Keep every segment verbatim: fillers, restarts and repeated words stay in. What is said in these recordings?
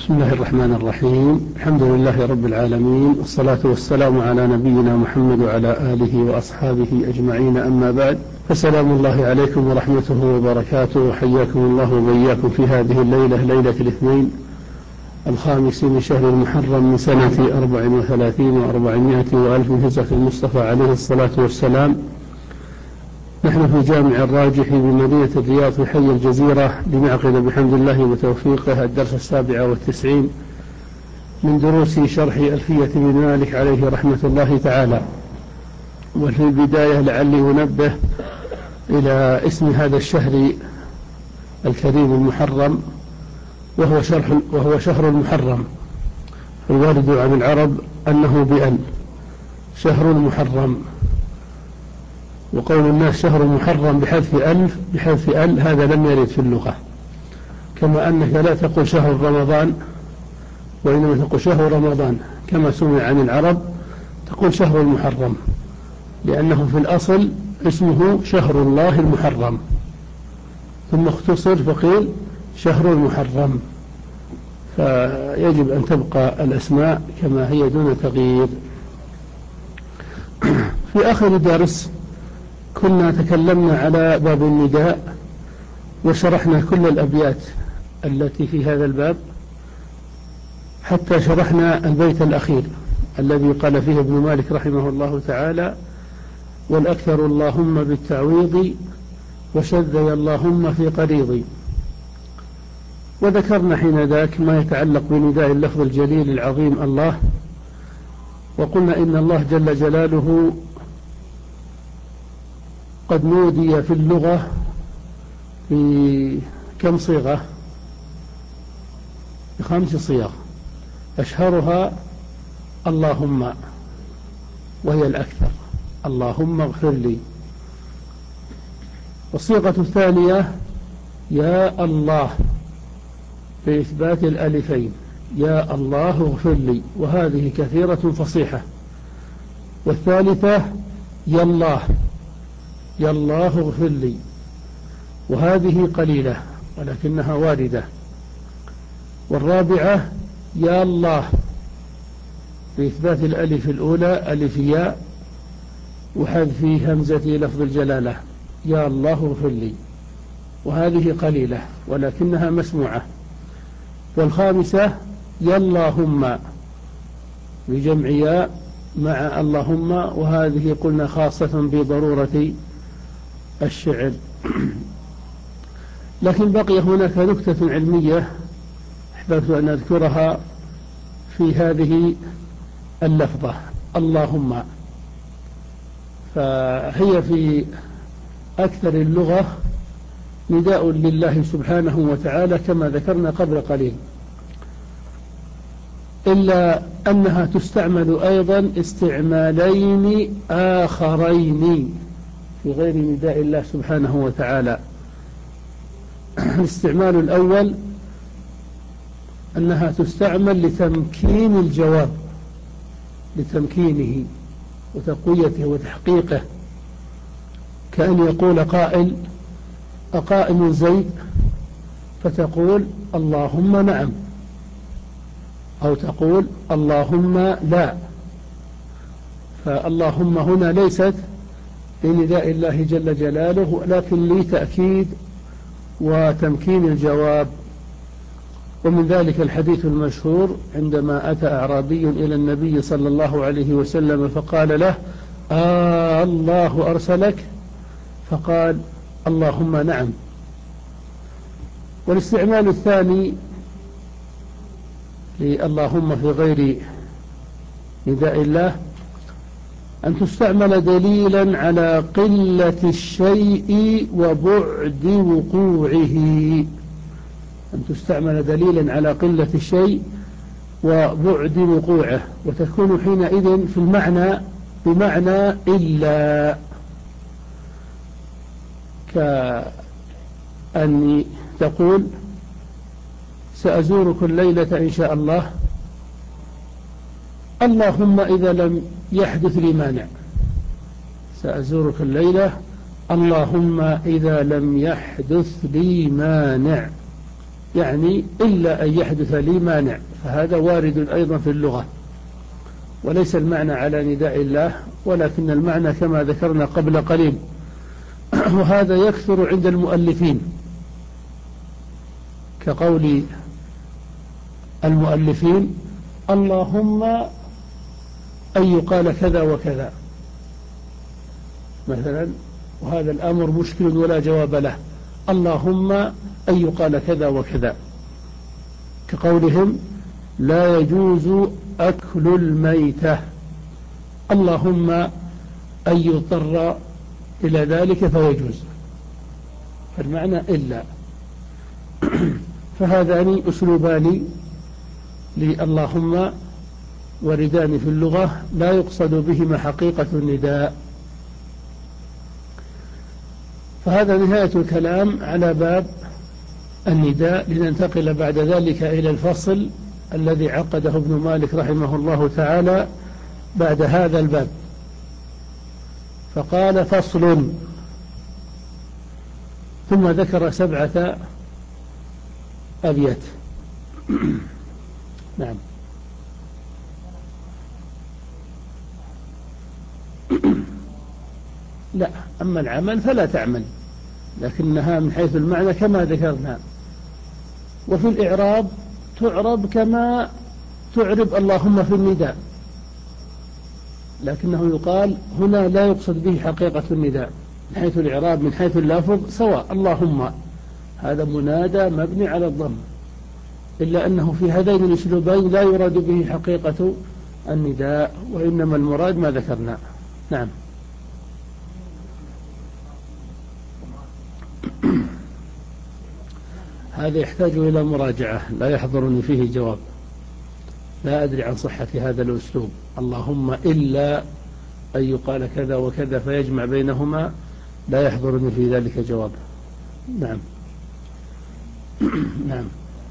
بسم الله الرحمن الرحيم. الحمد لله رب العالمين، والصلاة والسلام على نبينا محمد وعلى آله وأصحابه أجمعين، أما بعد، فسلام الله عليكم ورحمته وبركاته، وحياكم الله وبياكم في هذه الليلة، ليلة الاثنين الخامس من شهر المحرم من سنة أربع وثلاثين وأربعمائة وألف هجرة المصطفى عليه الصلاة والسلام. نحن في جامع الراجح بمدينة الرياض في حي الجزيرة، لنعقد بحمد الله وتوفيقه الدرس السابع والتسعين من دروس شرح ألفية بن مالك عليه رحمة الله تعالى. وفي البداية لعلي أنبه إلى اسم هذا الشهر الكريم المحرم، وهو, شرح وهو شهر المحرم. الوارد عن العرب أنه بأن شهر المحرم، وقول الناس شهر محرم بحذف ألف بحذف أل هذا لم يرد في اللغة، كما أنك لا تقول شهر رمضان، وإنما تقول شهر رمضان كما سمع عن العرب، تقول شهر المحرم، لأنه في الأصل اسمه شهر الله المحرم، ثم اختصر فقيل شهر المحرم. فيجب أن تبقى الأسماء كما هي دون تغيير. في آخر درس كنا تكلمنا على باب النداء، وشرحنا كل الأبيات التي في هذا الباب حتى شرحنا البيت الأخير الذي قال فيه ابن مالك رحمه الله تعالى: والأكثر اللهم بالتعويض، وشذي اللهم في قريضي. وذكرنا حين ذاك ما يتعلق بنداء اللفظ الجليل العظيم الله، وقلنا إن الله جل جلاله قد نودي في اللغة في كم صيغة؟ بخمس صيغ، أشهرها اللهم، وهي الأكثر، اللهم اغفر لي. والصيغة الثانية يا الله بإثبات الألفين، يا الله اغفر لي، وهذه كثيرة فصيحة. والثالثة يا الله، يا الله اغفر لي، وهذه قليلة ولكنها واردة. والرابعة يا الله بإثبات الألف الأولى ألف ياء، وحذف همزة لفظ الجلالة، يا الله اغفر لي، وهذه قليلة ولكنها مسموعة. والخامسة يا اللهم بجمع ياء مع اللهم، وهذه قلنا خاصة بضرورة الشعر. لكن بقي هناك نكتة علمية أحببت أن أذكرها في هذه اللفظة اللهم، فهي في أكثر اللغة نداء لله سبحانه وتعالى كما ذكرنا قبل قليل، إلا أنها تستعمل أيضا استعمالين آخرين في غير نداء الله سبحانه وتعالى. الاستعمال الأول أنها تستعمل لتمكين الجواب، لتمكينه وتقويته وتحقيقه، كأن يقول قائل: أقائم زيد؟ فتقول اللهم نعم، أو تقول اللهم لا. فاللهم هنا ليست لنداء الله جل جلاله، لكن لتأكيد وتمكين الجواب. ومن ذلك الحديث المشهور عندما أتى أعرابي إلى النبي صلى الله عليه وسلم فقال له: آه الله أرسلك؟ فقال: اللهم نعم. والاستعمال الثاني للهم في غير نداء الله أن تستعمل دليلا على قلة الشيء وبعد وقوعه، أن تستعمل دليلا على قلة الشيء وبعد وقوعه، وتكون حينئذ في المعنى بمعنى إلا، كأن تقول: سأزورك الليلة إن شاء الله، اللهم إذا لم يحدث لي مانع. سأزورك الليلة اللهم إذا لم يحدث لي مانع. يعني إلا أن يحدث لي مانع، فهذا وارد أيضا في اللغة، وليس المعنى على نداء الله، ولكن المعنى كما ذكرنا قبل قليل. وهذا يكثر عند المؤلفين، كقول المؤلفين اللهم أن يقال كذا وكذا مثلا، وهذا الأمر مشكل ولا جواب له، اللهم أن يقال كذا وكذا، كقولهم لا يجوز أكل الميتة، اللهم أن يضطر إلى ذلك فيجوز، فالمعنى إلا. فهذان أسلوبان للهم وردان في اللغة لا يقصد بهما حقيقة النداء. فهذا نهاية الكلام على باب النداء، لننتقل بعد ذلك إلى الفصل الذي عقده ابن مالك رحمه الله تعالى بعد هذا الباب، فقال فصل، ثم ذكر سبعة أبيات. نعم. لا، أما العمل فلا تعمل، لكنها من حيث المعنى كما ذكرنا. وفي الإعراب تعرب كما تعرب اللهم في النداء، لكنه يقال هنا لا يقصد به حقيقة النداء من حيث الإعراب، من حيث اللفظ سواء، اللهم هذا منادى مبني على الضم، إلا أنه في هذين الأسلوبين لا يراد به حقيقة النداء، وإنما المراد ما ذكرنا. نعم. هذا يحتاج إلى مراجعة، لا يحضرني فيه جواب، لا أدري عن صحة هذا الأسلوب، اللهم إلا أن يقال كذا وكذا فيجمع بينهما، لا يحضرني في ذلك جواب. نعم. نعم.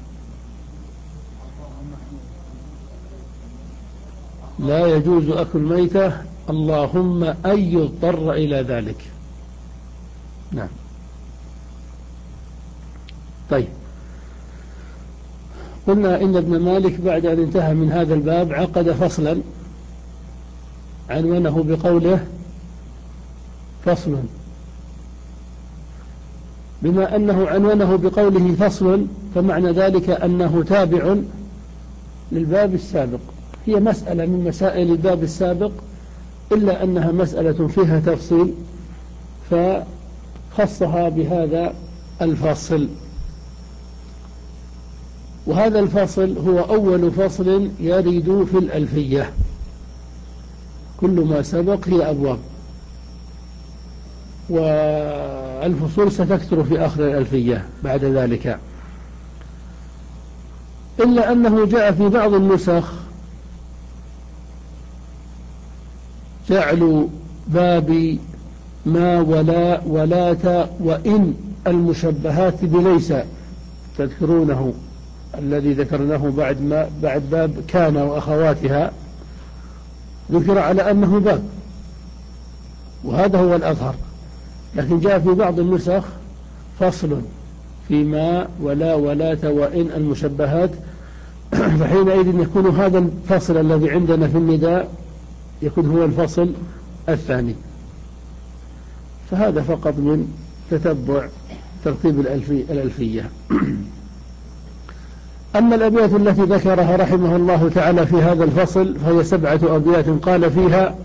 لا يجوز أكل ميتة، اللهم أن يضطر إلى ذلك. نعم. طيب، قلنا إن ابن مالك بعد أن انتهى من هذا الباب عقد فصلا عنونه بقوله فصل. بما أنه عنونه بقوله فصل، فمعنى ذلك أنه تابع للباب السابق، هي مسألة من مسائل الباب السابق، إلا أنها مسألة فيها تفصيل فخصها بهذا الفصل. وهذا الفصل هو أول فصل يرد في الألفية، كل ما سبق هي أبواب، والفصول ستكثر في آخر الألفية بعد ذلك، إلا أنه جاء في بعض النسخ جعلوا باب ما ولا ولات وإن المشبهات بليس، تذكرونه الذي ذكرناه بعد ما بعد باب كان وأخواتها، ذكر على أنه باب، وهذا هو الأظهر، لكن جاء في بعض النسخ فصل فيما ولا ولات وإن المشبهات، فحينئذ يكون هذا الفصل الذي عندنا في النداء يكون هو الفصل الثاني. فهذا فقط من تتبع ترتيب الألفية. أما الأبيات التي ذكرها رحمه الله تعالى في هذا الفصل فهي سبعة أبيات، قال فيها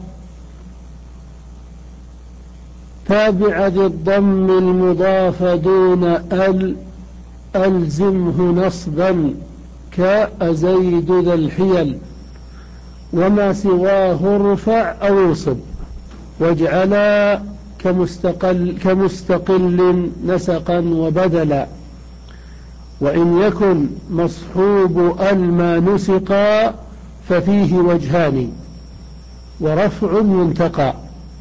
تابع ذي الضم المضاف دون ال ألزمه نصبا كأزيد ذا الحيل، وما سواه ارفع أو انصب، واجعلا كمستقل, كمستقل نسقا وبدلا، وإن يكن مصحوب الما نسقا ففيه وجهان ورفع ينتقى،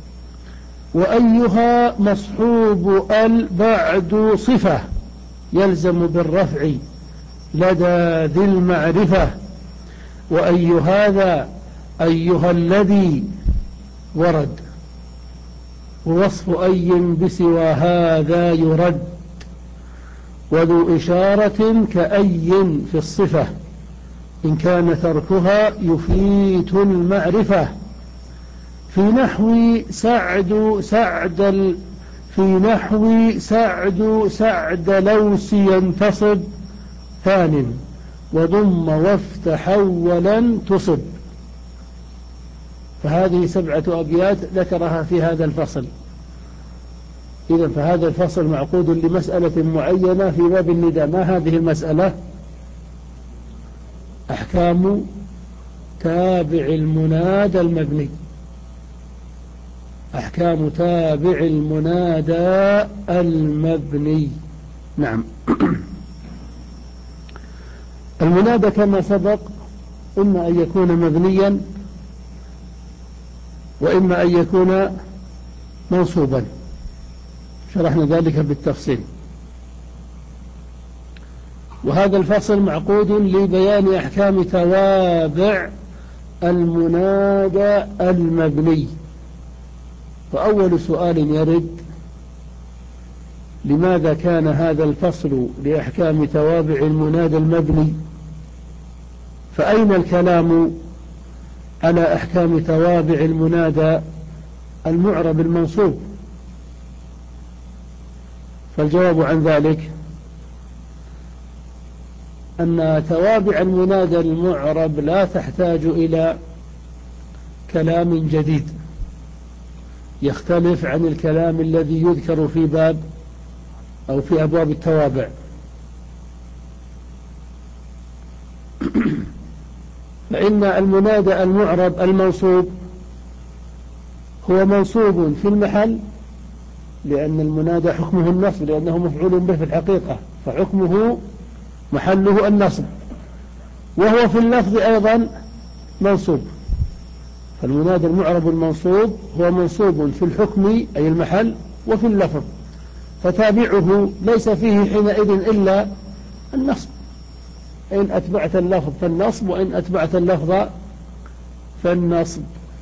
وأيها مصحوب ال بعد صفة يلزم بالرفع لدى ذي المعرفة، وأي هذا أيها الذي ورد، ووصف أي بسوى هذا يرد، وذو إشارة كأي في الصفة إن كان تركها يفيت المعرفة في نحو سعد سعد ال في نحو سعد سعد لوس ينتصب ثان وضم وافتح أولا تصب. فهذه سبعة أبيات ذكرها في هذا الفصل. إذن فهذا الفصل معقود لمسألة معينة في باب النداء. ما هذه المسألة؟ أحكام تابع المنادى المبني. أحكام تابع المنادى المبني. نعم. المنادى كما سبق إما أن يكون مبنيا وإما أن يكون منصوبا، شرحنا ذلك بالتفصيل. وهذا الفصل معقود لبيان أحكام توابع المنادى المبني. فأول سؤال يرد: لماذا كان هذا الفصل لأحكام توابع المنادى المبني؟ فأين الكلام على أحكام توابع المنادى المعرب المنصوب؟ فالجواب عن ذلك أن توابع المنادى المعرب لا تحتاج إلى كلام جديد يختلف عن الكلام الذي يذكر في باب أو في أبواب التوابع. فإن المنادى المعرب المنصوب هو منصوب في المحل، لأن المنادى حكمه النصب لأنه مفعول به في الحقيقة، فحكمه محله النصب، وهو في اللفظ أيضا منصوب. فالمنادى المعرب المنصوب هو منصوب في الحكم أي المحل وفي اللفظ، فتابعه ليس فيه حينئذ إلا النصب. إن أتبعت اللفظ فالنصب، وإن أتبعت اللفظ فالنصب.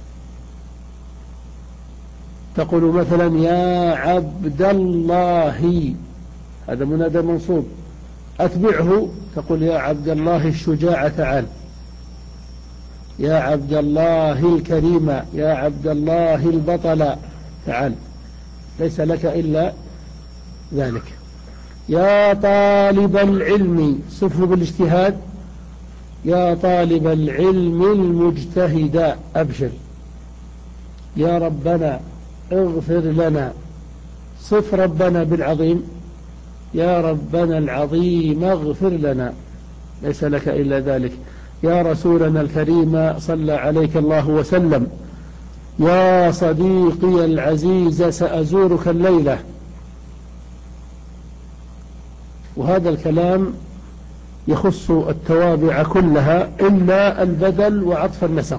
تقول مثلا يا عبد الله، هذا منادى منصوب، أتبعه تقول يا عبد الله الشجاع تعال، يا عبد الله الكريم، يا عبد الله البطل تعال، ليس لك إلا ذلك. يا طالب العلم صفه بالاجتهاد، يا طالب العلم المجتهد أبشر. يا ربنا اغفر لنا صف ربنا بالعظيم، يا ربنا العظيم اغفر لنا، ليس لك إلا ذلك. يا رسولنا الكريم صلى عليك الله وسلم، يا صديقي العزيز سأزورك الليلة. وهذا الكلام يخص التوابع كلها إلا البدل وعطف النسق.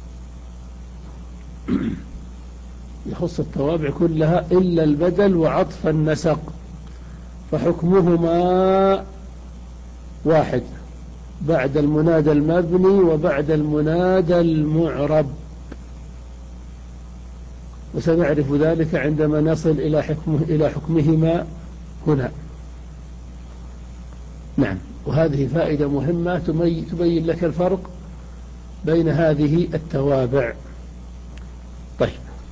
يخص التوابع كلها إلا البدل وعطف النسق، فحكمهما واحد بعد المنادى المبني وبعد المنادى المعرب، وسنعرف ذلك عندما نصل إلى حكمه إلى حكمهما هنا. نعم. وهذه فائدة مهمة تبين لك الفرق بين هذه التوابع. طيب،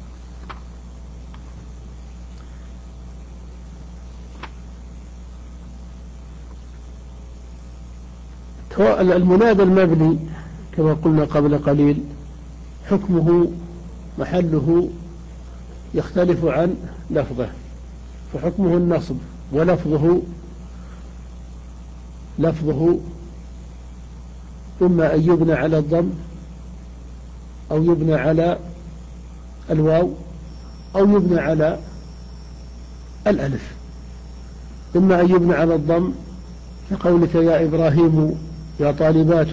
المنادى المبني كما قلنا قبل قليل حكمه محله يختلف عن لفظه، فحكمه النصب، ولفظه لفظه إما أن يبنى على الضم أو يبنى على الواو أو يبنى على الألف. إما أن يبنى على الضم كقولك يا إبراهيم يا طالبات،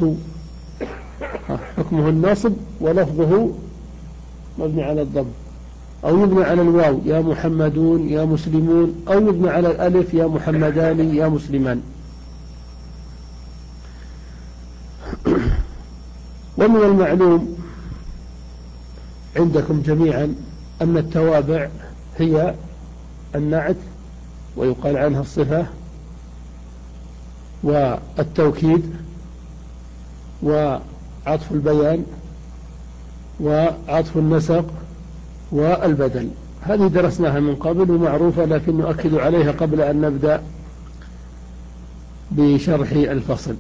حكمه النصب ولفظه مبني على الضم، أو يبنى على الواو يا محمدون يا مسلمون، أو يبنى على الألف يا محمدان يا مسلمان. ومن المعلوم عندكم جميعا أن التوابع هي النعت ويقال عنها الصفة والتوكيد وعطف البيان وعطف النسق والبدل. هذه درسناها من قبل ومعروفة، لكن نؤكد عليها قبل أن نبدأ بشرح الفصل.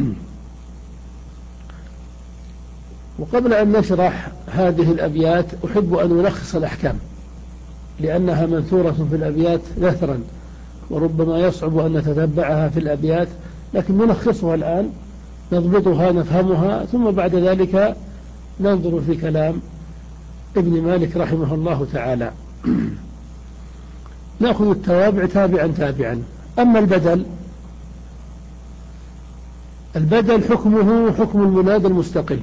وقبل أن نشرح هذه الأبيات أحب أن ألخص الأحكام، لأنها منثورة في الأبيات نثرا وربما يصعب أن نتتبعها في الأبيات، لكن نلخصها الآن نضبطها نفهمها، ثم بعد ذلك ننظر في كلام ابن مالك رحمه الله تعالى. نأخذ التوابع تابعا تابعا. أما البدل، البدل حكمه حكم المنادى المستقل.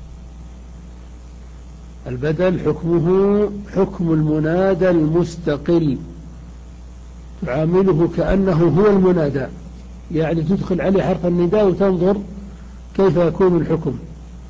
البدل حكمه حكم المنادى المستقل، تعامله كأنه هو المنادى، يعني تدخل عليه حرف النداء وتنظر كيف يكون الحكم،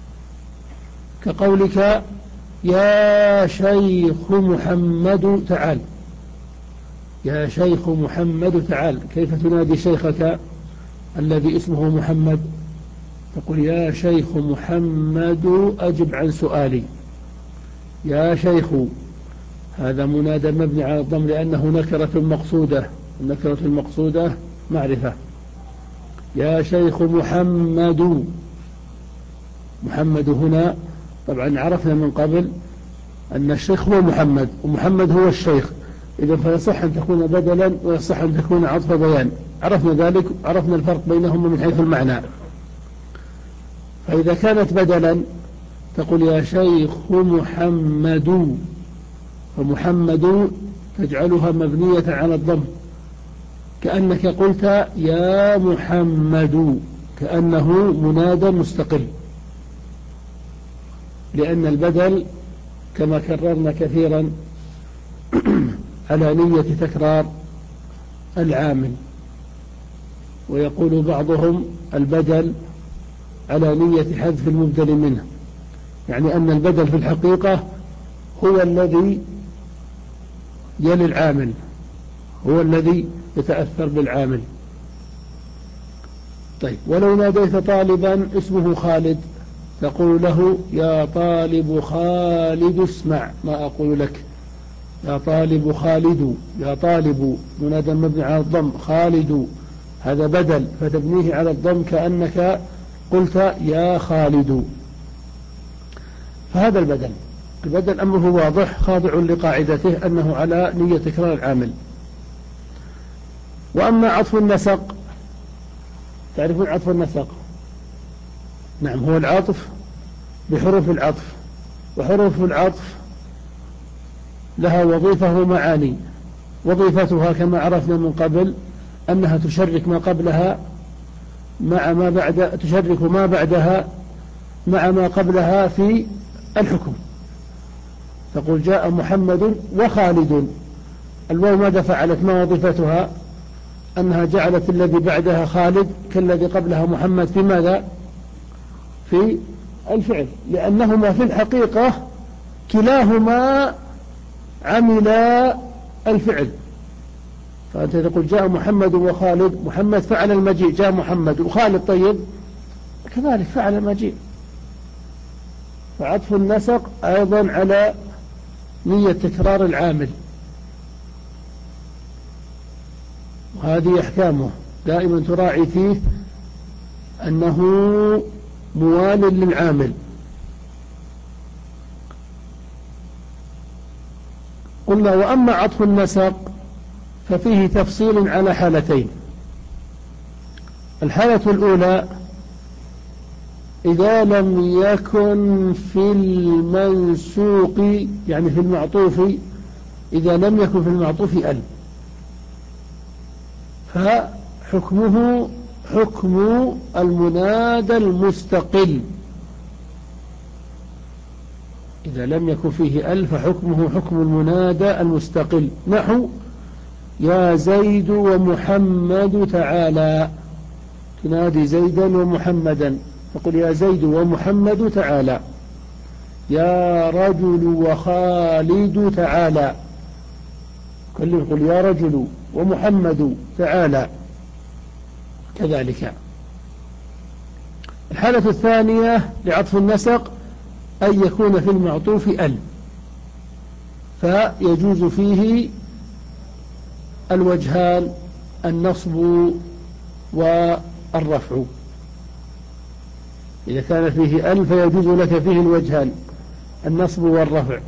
كقولك يا شيخ محمد تعال. يا شيخ محمد تعال، كيف تنادي شيخك الذي اسمه محمد؟ تقول يا شيخ محمد أجب عن سؤالي. يا شيخ، هذا منادى مبني على الضم لأنه نكرة مقصودة، النكرة المقصودة معرفة. يا شيخ محمد، محمد هنا طبعا عرفنا من قبل أن الشيخ هو محمد ومحمد هو الشيخ، إذا فيصح أن تكون بدلا ويصح أن تكون عطف بيان. عرفنا ذلك، عرفنا الفرق بينهما من حيث المعنى. فإذا كانت بدلا تقول يا شيخ محمد، فمحمد تجعلها مبنية على الضم كأنك قلت يا محمد، كأنه منادى مستقل، لأن البدل كما كررنا كثيرا على نية تكرار العامل، ويقول بعضهم البدل على نية حذف المبدل منه، يعني أن البدل في الحقيقة هو الذي يلي العامل، هو الذي يتأثر بالعامل. طيب، ولو ناديت طالبا اسمه خالد تقول له يا طالب خالد اسمع ما أقول لك. يا طالب خالد، يا طالب منادى مبني على الضم، خالد هذا بدل فتبنيه على الضم كأنك قلت يا خالد. فهذا البدل، البدل أمره واضح خاضع لقاعدته أنه على نية تكرار العامل. وأما عطف النسق، تعرفون عطف النسق؟ نعم، هو العطف بحروف العطف، وحروف العطف لها وظيفة ومعاني. وظيفتها كما عرفنا من قبل أنها تشرك ما قبلها مع ما بعد، تشرك ما بعدها مع ما قبلها في الحكم. تقول جاء محمد وخالد، الواو ماذا فعلت؟ ما وظيفتها؟ أنها جعلت الذي بعدها خالد كالذي قبلها محمد في ماذا؟ في الفعل، لأنهما في الحقيقة كلاهما عملا الفعل. فأنت تقول جاء محمد وخالد، محمد فعل المجيء جاء محمد، وخالد طيب كذلك فعل المجيء. فعطف النسق أيضا على نية تكرار العامل، وهذه أحكامه دائما تراعي فيه أنه موال للعامل. قلنا وأما عطف النسق ففيه تفصيل على حالتين. الحالة الأولى إذا لم يكن في المنسوق، يعني في المعطوف، إذا لم يكن في المعطوف ال، فحكمه حكم المنادى المستقل. إذا لم يكن فيه ال فحكمه حكم المنادى المستقل، نحو يا زيد ومحمد تعالى، تنادي زيدا ومحمدا تقول يا زيد ومحمد تعالى. يا رجل وخالد تعالى، كل يقول يا رجل ومحمد تعالى. كذلك. الحالة الثانية لعطف النسق أن يكون في المعطوف ال، فيجوز فيه الوجهان النصب والرفع. إذا كان فيه ال فيجوز لك فيه الوجهان النصب والرفع،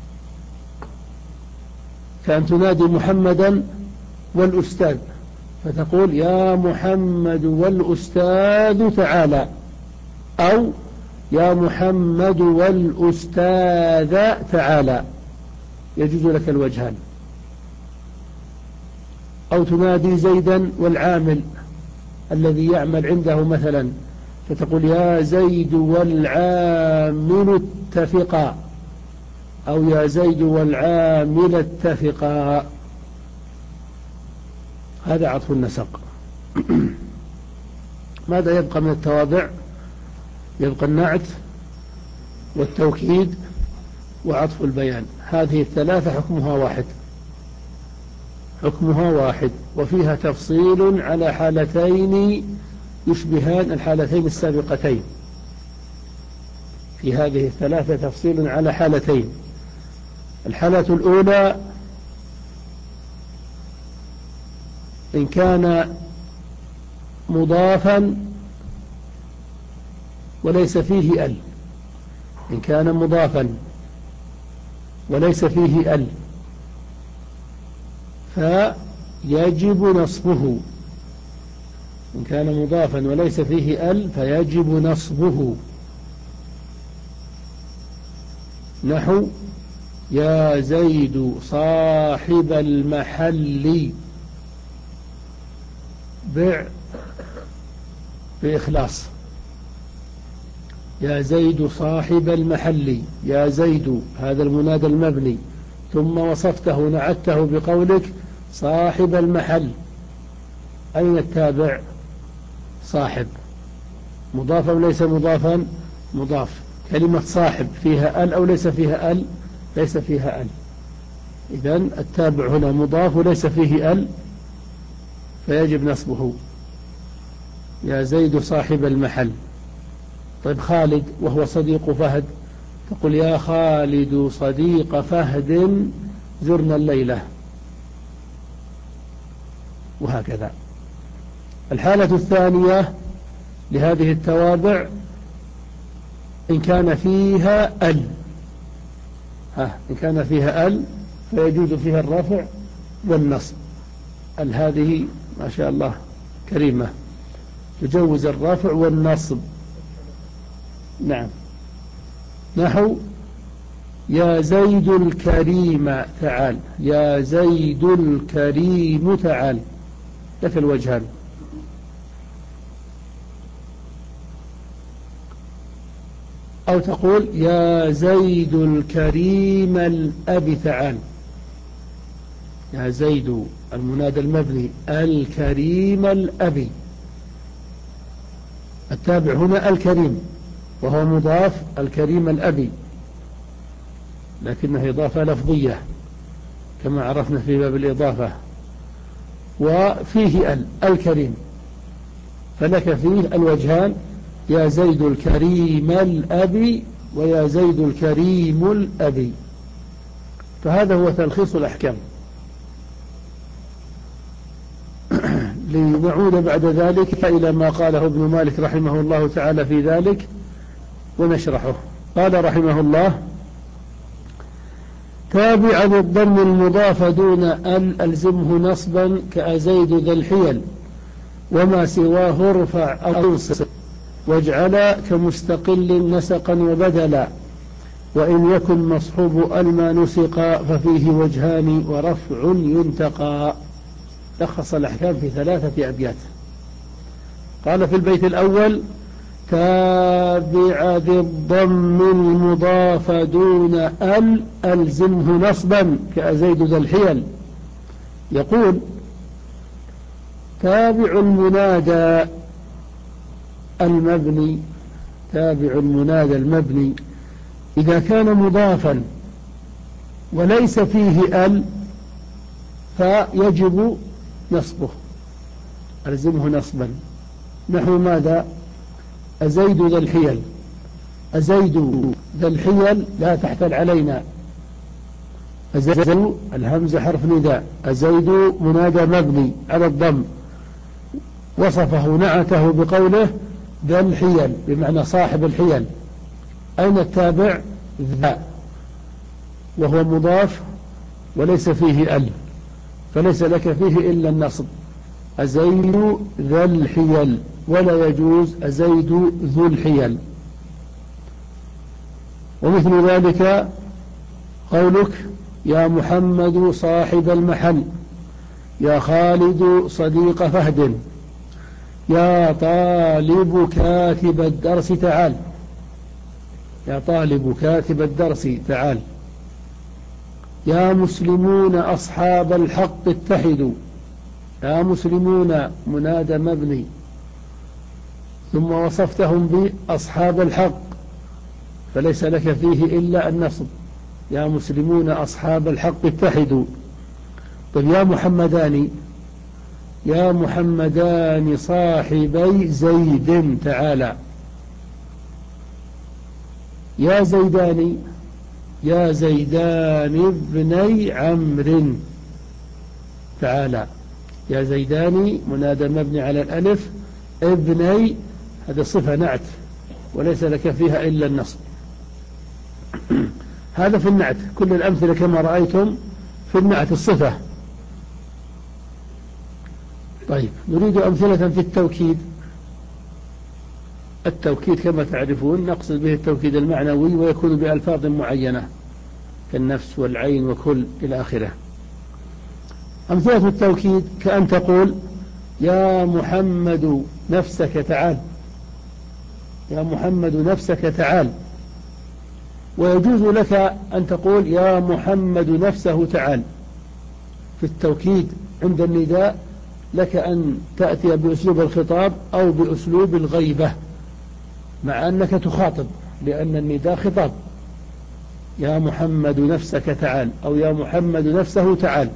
كأن تنادي محمدا والأستاذ فتقول يا محمد والأستاذ تعالى، أو يا محمد والأستاذ تعالى، يجوز لك الوجهان. أو تنادي زيدا والعامل الذي يعمل عنده مثلا فتقول يا زيد والعامل اتفقا، أو يا زيد والعامل اتفقا. هذا عطف النسق. ماذا يبقى من التوابع؟ يبقى النعت والتوكيد وعطف البيان. هذه الثلاثة حكمها واحد، حكمها واحد، وفيها تفصيل على حالتين يشبهان الحالتين السابقتين. في هذه الثلاثة تفصيل على حالتين. الحالة الأولى إن كان مضافا وليس فيه ال، إن كان مضافا وليس فيه ال فيجب نصبه. إن كان مضافا وليس فيه ال فيجب نصبه. نحو يا زيد صاحب المحل بع بإخلاص. يا زيد صاحب المحل، يا زيد هذا المنادى المبني، ثم وصفته نعته بقولك صاحب المحل. أين التابع؟ صاحب. مضافا وليس مضافا؟ مضاف. كلمة صاحب فيها ال أو ليس فيها ال؟ ليس فيها ال. إذن التابع هنا مضاف وليس فيه ال فيجب نصبه. يا زيد صاحب المحل. طيب خالد وهو صديق فهد تقول يا خالد صديق فهد زرنا الليلة، وهكذا. الحالة الثانية لهذه التوابع إن كان فيها ال، ها إن كان فيها ال فيجوز فيها الرفع والنصب. ال هذه ما شاء الله كريمة تجوز الرفع والنصب. نعم. نحو يا زيد الكريم تعال، يا زيد الكريم تعال، لك الوجهان. أو تقول يا زيد الكريم الأب تعال، يا زيد المنادى المبني الكريم الأب. التابع هنا الكريم وهو مضاف، الكريم الأبي، لكنه إضافة لفظية كما عرفنا في باب الإضافة، وفيه ال الكريم، فلك فيه الوجهان يا زيد الكريم الأبي ويا زيد الكريم الأبي. فهذا هو تلخيص الأحكام. لنعود بعد ذلك إلى ما قاله ابن مالك رحمه الله تعالى في ذلك ونشرحه. قال رحمه الله تابعا الضم المضاف دون ال ألزمه نصبا كأزيد ذا الحيل، وما سواه ارفع أو انصب، واجعل كمستقل نسقا وبدلا، وإن يكن مصحوب الما نسقا ففيه وجهان ورفع ينتقى. لخص الأحكام في ثلاثة أبيات. قال في البيت الأول تابع ذي الضم المضاف دون ال ألزمه نصبا كأزيد ذا الحيل. يقول تابع المنادى المبني، تابع المنادى المبني إذا كان مضافا وليس فيه ال فيجب نصبه، ألزمه نصبا. نحو ماذا؟ أزيد ذا الحيل، أزيد ذا الحيل لا تحتل علينا. أزيد الهمزة حرف نداء، أزيد منادى مبني على الضم، وصفه نعته بقوله ذا الحيل بمعنى صاحب الحيل. أين التابع؟ ذا، وهو مضاف وليس فيه ال، فليس لك فيه إلا النصب. أزيد ذا الحيل، ولا يجوز أزيد ذو الحيل. ومثل ذلك قولك يا محمد صاحب المحل، يا خالد صديق فهد، يا طالب كاتب الدرس تعال، يا طالب كاتب الدرس تعال، يا مسلمون أصحاب الحق اتحدوا. يا مسلمون منادى مبني، ثم وصفتهم بأصحاب الحق، فليس لك فيه إلا النصب. يا مسلمون أصحاب الحق اتحدوا. طيب يا محمدان، يا محمدان صاحبي زيد تعالى، يا زيدان، يا زيدان ابني عمرو تعالى. يا زيدان منادى مبني على الألف، ابني هذه صفة نعت وليس لك فيها إلا النصب. هذا في النعت، كل الأمثلة كما رأيتم في النعت الصفة. طيب نريد أمثلة في التوكيد. التوكيد كما تعرفون نقصد به التوكيد المعنوي، ويكون بألفاظ معينة كالنفس والعين وكل إلى آخره. أمثلة التوكيد كأن تقول يا محمد نفسك تعال، يا محمد نفسك تعال. ويجوز لك أن تقول يا محمد نفسه تعال. في التوكيد عند النداء لك أن تأتي بأسلوب الخطاب أو بأسلوب الغيبة، مع أنك تخاطب لأن النداء خطاب. يا محمد نفسك تعال، أو يا محمد نفسه تعال.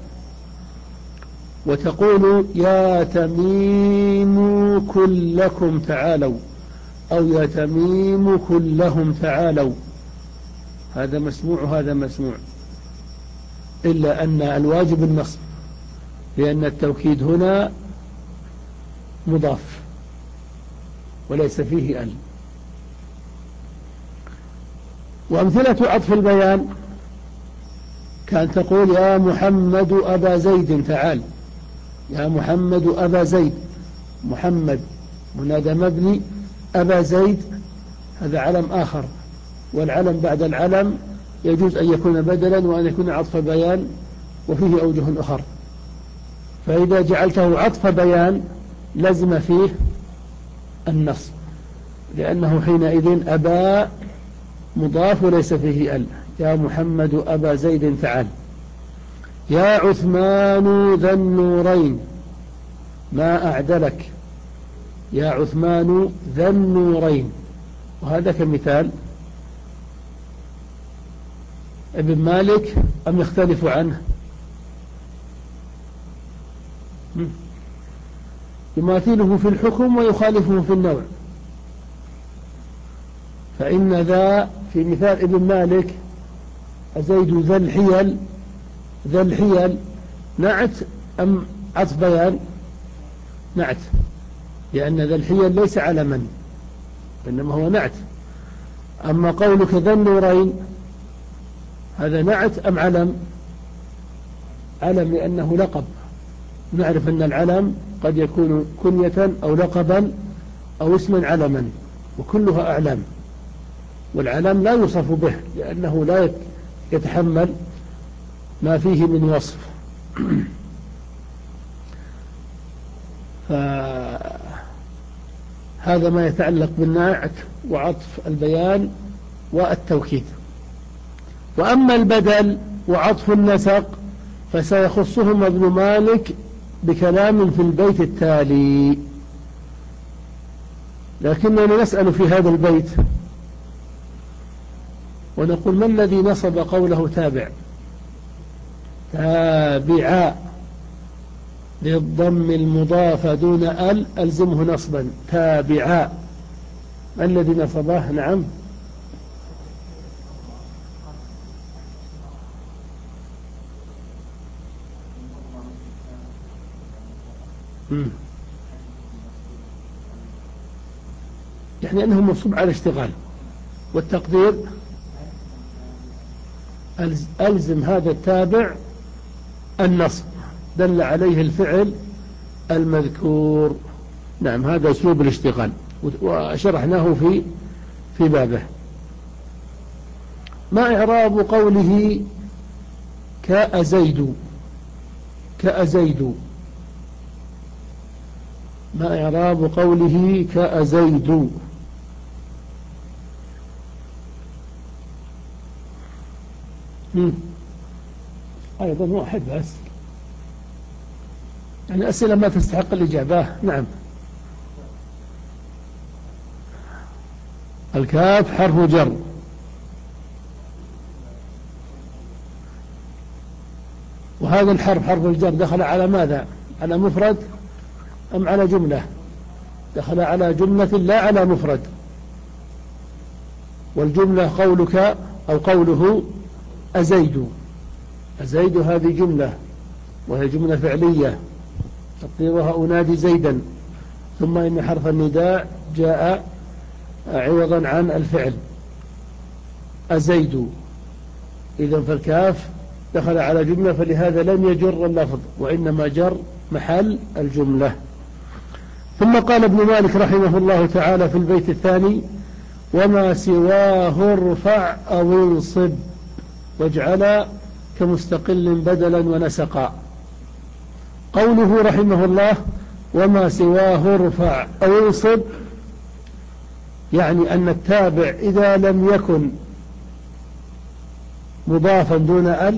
وتقول يا تميم كلكم تعالوا، أو يا تميم كلهم تعالوا. هذا مسموع وهذا مسموع، إلا أن الواجب النصب، لأن التوكيد هنا مضاف وليس فيه ال. وأمثلة عطف البيان كان تقول يا محمد أبا زيد تعال، يا محمد أبا زيد. محمد منادى مبني، أبا زيد هذا علم آخر، والعلم بعد العلم يجوز أن يكون بدلا وأن يكون عطف بيان، وفيه أوجه أخر. فإذا جعلته عطف بيان لزم فيه النصب، لأنه حينئذ أبا مضاف وليس فيه ال. يا محمد أبا زيد تعال. يا عثمان ذا النورين ما أعدلك، يا عثمان ذا النورين. وهذا كمثال. ابن مالك أم يختلف عنه؟ يماثله في الحكم ويخالفه في النوع. فإن ذا في مثال ابن مالك أزيد ذا الحيل، ذا الحيل نعت أم عطف بيان؟ نعت، لأن ذا الحيل ليس علما إنما هو نعت. أما قولك ذا النورين هذا نعت أم علم؟ علم، لأنه لقب. نعرف أن العلم قد يكون كنية أو لقبا أو اسما علما، وكلها أعلام. والعلم لا يوصف به لأنه لا يتحمل ما فيه من وصف. فهذا ما يتعلق بالنعت وعطف البيان والتوكيد. وأما البدل وعطف النسق فسيخصهما ابن مالك بكلام في البيت التالي. لكننا نسأل في هذا البيت ونقول ما الذي نصب قوله تابع؟ تابعا. للضم المضاف دون ال ألزمه نصبا. تابعا ما الذي نصبه؟ نعم مم. يعني أنه منصوب على اشتغال، والتقدير ألزم هذا التابع النصب دل عليه الفعل المذكور. نعم هذا أسلوب الاشتغال وشرحناه في في بابه. ما إعراب قوله كأزيد؟ كأزيد ما إعراب قوله كأزيد؟ أيضا واحد بس، يعني أسئلة ما تستحق الإجابة. نعم. الكاف حرف جر، وهذا الحرف حرف الجر دخل على ماذا؟ على مفرد أم على جملة؟ دخل على جملة لا على مفرد. والجملة قولك أو قوله أزيد. أزيد هذه جملة وهي جملة فعلية تقديرها أنادي زيدا، ثم إن حرف النداء جاء عوضا عن الفعل أزيد. إذن فالكاف دخل على جملة، فلهذا لم يجر اللفظ وإنما جر محل الجملة. ثم قال ابن مالك رحمه الله تعالى في البيت الثاني: وما سواه ارفع أو انصب واجعل كمستقل بدلا ونسقا. قوله رحمه الله وما سواه ارفع أو انصب، يعني أن التابع إذا لم يكن مضافا دون ال،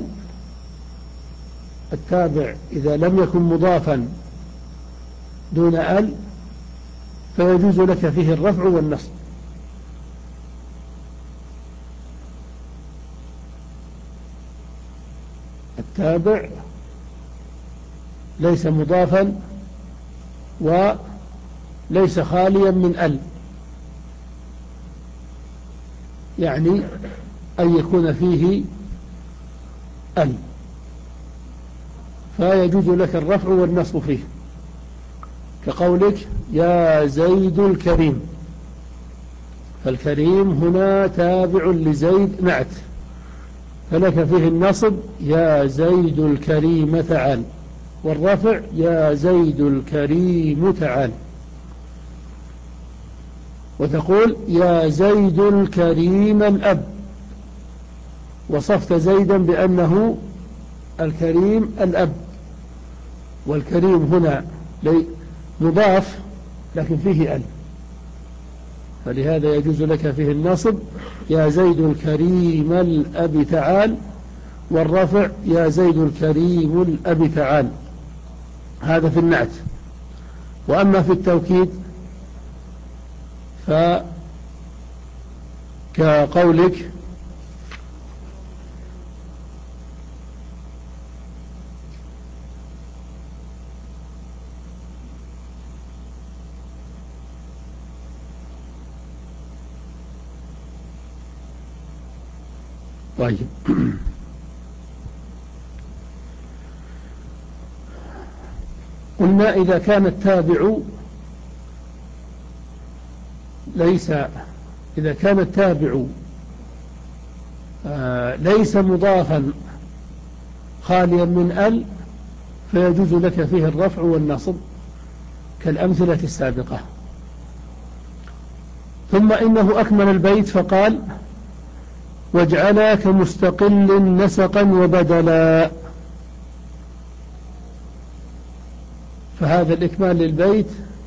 التابع إذا لم يكن مضافا دون ال فيجوز لك فيه الرفع والنصب. التابع ليس مضافا وليس خاليا من ال، يعني أن يكون فيه ال، فيجوز لك الرفع والنصب فيه، كقولك يا زيد الكريم، فالكريم هنا تابع لزيد نعت، فلك فيه النصب يا زيد الكريم تعال، والرفع يا زيد الكريم تعال. وتقول يا زيد الكريم الأب، وصفت زيدا بأنه الكريم الأب، والكريم هنا مضاف لكن فيه ال، فلهذا يجوز لك فيه النصب يا زيد الكريم الأب تعال، والرفع يا زيد الكريم الأب تعال. هذا في النعت. وأما في التوكيد فكقولك طيب قلنا إذا كان التابع ليس إذا كان التابع آه ليس مضافا خاليا من ال فيجوز لك فيه الرفع والنصب كالأمثلة السابقة. ثم إنه أكمل البيت فقال واجعل كمستقل نسقا وبدلا. فهذا الإكمال للبيت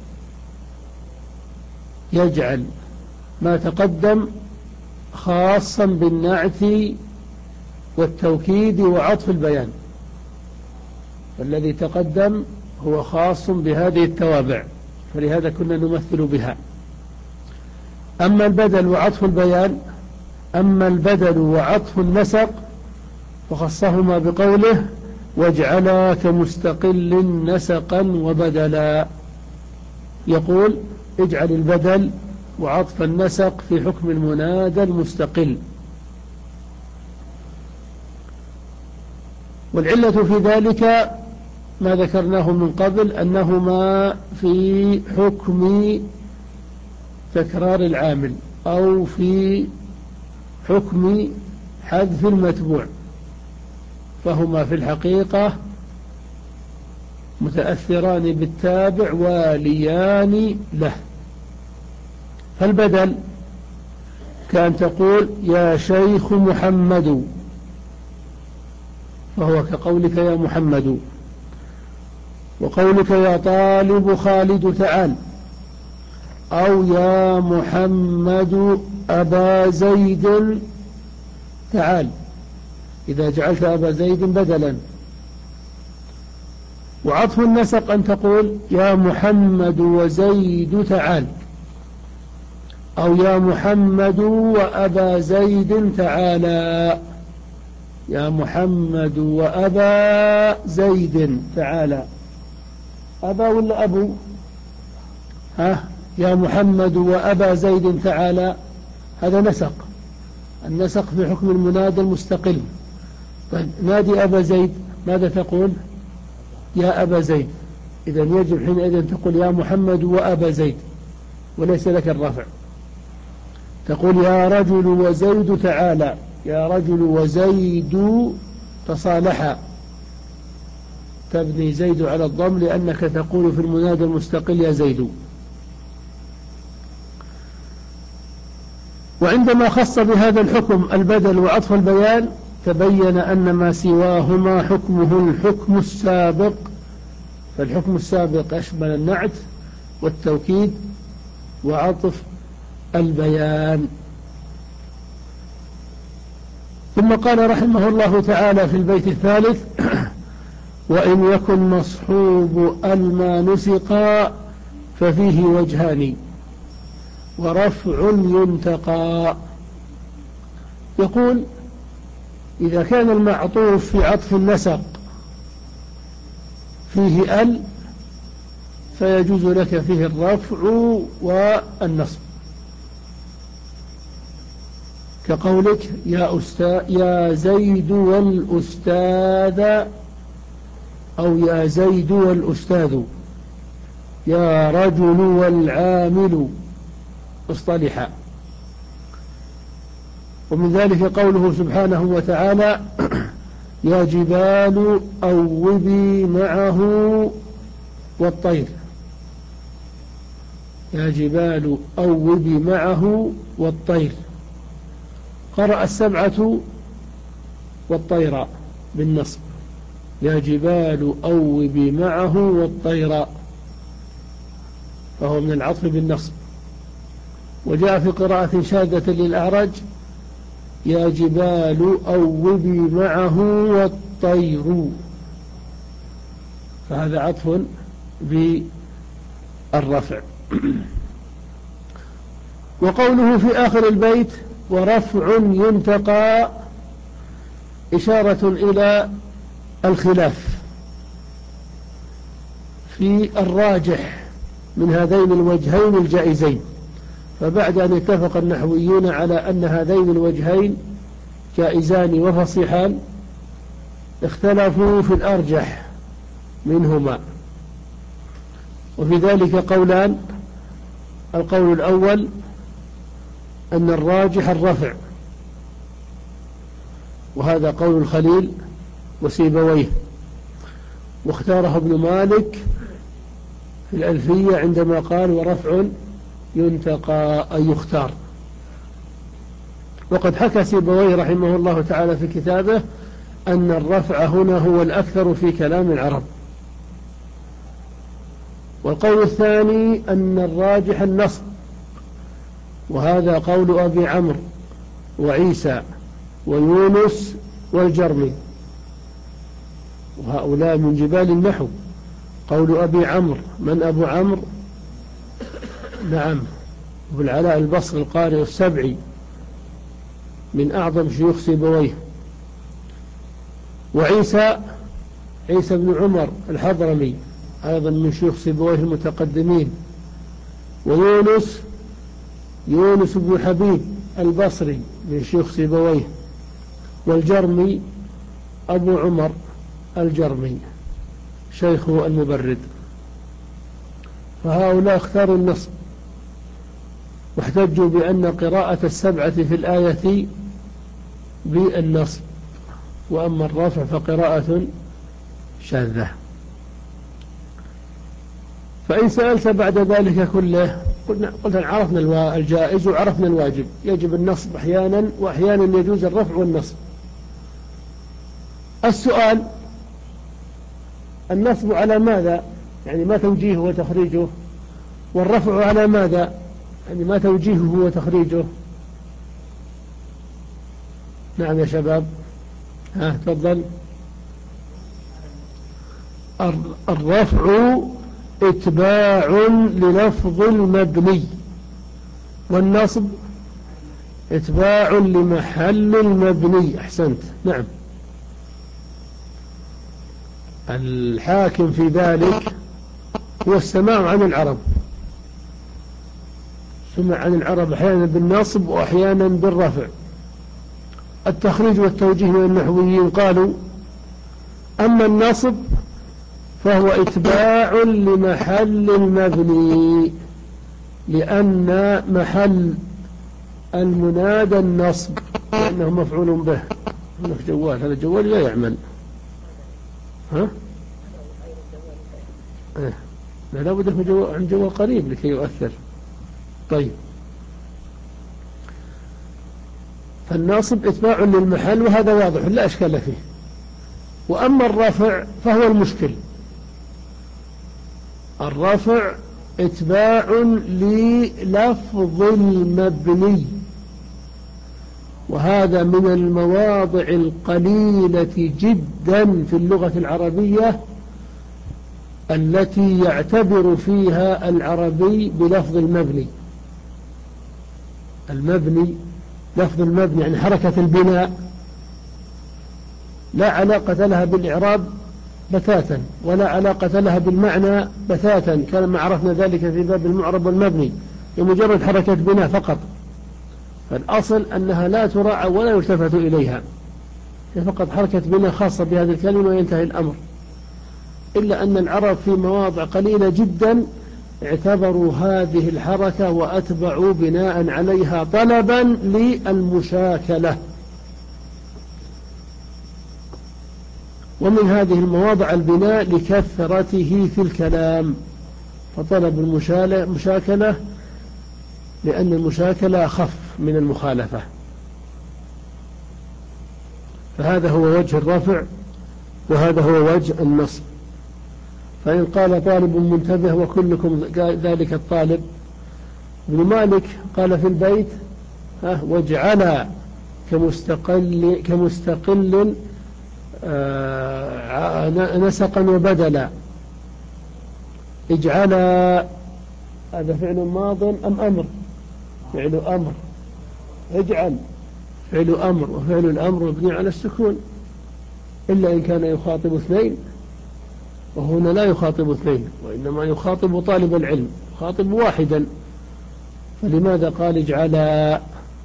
يجعل ما تقدم خاصا بالنعت والتوكيد وعطف البيان، والذي تقدم هو خاص بهذه التوابع، فلهذا كنا نمثل بها. أما البدل وعطف البيان أما البدل وعطف النسق فخصهما بقوله واجعلا كمستقل نسقا وبدلا. يقول اجعل البدل وعطف النسق في حكم المنادى المستقل. والعلة في ذلك ما ذكرناه من قبل، أنهما في حكم تكرار العامل أو في حكم حذف المتبوع، فهما في الحقيقة متأثران بالتابع واليان له. فالبدل كان تقول يا شيخ محمد، فهو كقولك يا محمد. وقولك يا طالب خالد تعال، أو يا محمد أبا زيد تعال، إذا جعلت أبا زيد بدلا. وعطف النسق أن تقول يا محمد وزيد تعال، أو يا محمد وأبا زيد تعالى، يا محمد وأبا زيد تعالى. أبا ولا أبو؟ ها، يا محمد وأبا زيد تعالى، هذا نسق. النسق في حكم المنادى المستقل. طيب نادي أبا زيد، ماذا تقول؟ يا أبا زيد. إذا يجب حينئذ تقول يا محمد وأبا زيد، وليس لك الرفع. تقول يا رجل وزيد تعالى، يا رجل وزيد تصالحا، تبني زيد على الضم لأنك تقول في المنادى المستقل يا زيد. وعندما خص بهذا الحكم البدل وعطف البيان، تبين أن ما سواهما حكمه الحكم السابق، فالحكم السابق أشمل النعت والتوكيد وعطف البيان. ثم قال رحمه الله تعالى في البيت الثالث: وإن يكن مصحوب الما نسقا ففيه وجهان ورفع ينتقى. يقول إذا كان المعطوف في عطف النسق فيه ال، فيجوز لك فيه الرفع والنصب، كقولك يا أستا يا زيد والأستاذ، أو يا زيد والأستاذ، يا رجل والعامل اصطلحا. ومن ذلك قوله سبحانه وتعالى: يا جبال أوبي معه والطير، يا جبال أوبي معه والطير. قرأ السبعة والطير بالنصب، يا جبال أوبي معه والطير، فهو من العطف بالنصب. وجاء في قراءة شاذة للأعرج: يا جبال أوبي معه والطير، فهذا عطف بالرفع. وقوله في آخر البيت: ورفع ينتقى، إشارة إلى الخلاف في الراجح من هذين الوجهين الجائزين. فبعد أن اتفق النحويون على أن هذين الوجهين جائزان وفصيحان، اختلفوا في الأرجح منهما، وفي ذلك قولان: القول الأول أن الراجح الرفع، وهذا قول الخليل وسيبويه، واختاره ابن مالك في الألفية عندما قال: ورفع ينتقى أي يختار. وقد حكى سيبويه رحمه الله تعالى في كتابه أن الرفع هنا هو الأكثر في كلام العرب. والقول الثاني أن الراجح النصب، وهذا قول أبي عمرو وعيسى ويونس والجرمي، وهؤلاء من جبال النحو. قول أبي عمرو، من أبو عمرو؟ نعم، أبو العلاء البصري القارئ السبعي من أعظم شيوخ سيبويه. وعيسى عيسى بن عمر الحضرمي أيضا من شيوخ سيبويه المتقدمين، ويونس يونس بن حبيب البصري من شيوخ سيبويه، والجرمي أبو عمر الجرمي شيخه المبرد. فهؤلاء اختاروا النصب واحتجوا بأن قراءة السبعة في الآية بالنصب، وأما الرافع فقراءة شاذة. فإن سألت بعد ذلك كله قلت عرفنا الجائز وعرفنا الواجب، يجب النصب أحيانا وأحيانا يجوز الرفع والنصب. السؤال: النصب على ماذا؟ يعني ما توجيهه وتخريجه، والرفع على ماذا؟ يعني ما توجيهه وتخريجه. نعم يا شباب، ها تفضل. الرفع اتباع للفظ المبني، والنصب اتباع لمحل المبني. أحسنت، نعم. الحاكم في ذلك هو السماع عن العرب، سمع عن العرب أحيانا بالنصب وأحيانا بالرفع. التخريج والتوجيه من النحويين قالوا: أما النصب فهو اتباع لمحل المبني، لأن محل المنادى النصب، لأنه مفعول به. هناك جوال، هذا الجوال لا يعمل. ها؟ اه. لا لابد من جوال، عن جوال قريب لكي يؤثر. طيب، فالناصب اتباع للمحل، وهذا واضح لا أشكال فيه. وأما الرفع فهو المشكل. الرفع اتباع للفظ المبني، وهذا من المواضع القليلة جدا في اللغة العربية التي يعتبر فيها العربي بلفظ المبني. المبني، لفظ المبني يعني حركة البناء، لا علاقة لها بالإعراب بتاتا، ولا علاقة لها بالمعنى بتاتا، كما عرفنا ذلك في باب المعرب والمبني، بمجرد حركة بناء فقط. فالأصل أنها لا تراعى ولا يلتفت إليها، هي فقط حركة بناء خاصة بهذه الكلمة وينتهي الأمر. إلا أن العرب في مواضع قليلة جدا اعتبروا هذه الحركة وأتبعوا بناء عليها طلبا للمشاكلة. ومن هذه المواضع البناء لكثرته في الكلام، فطلب المشاكلة لأن المشاكلة أخف من المخالفة. فهذا هو وجه الرفع، وهذا هو وجه النصب. فإن قال طالب منتبه وكلكم ذلك الطالب، ابن مالك قال في البيت: واجعل كمستقل, كمستقل آه نسقا وبدلا. اجعل هذا فعل ماض أم أمر؟ فعل أمر. اجعل فعل أمر، وفعل الأمر مبني على السكون إلا إن كان يخاطب اثنين، وهنا لا يخاطب اثنين، وإنما يخاطب طالب العلم، يخاطب واحدا. فلماذا قال اجعل؟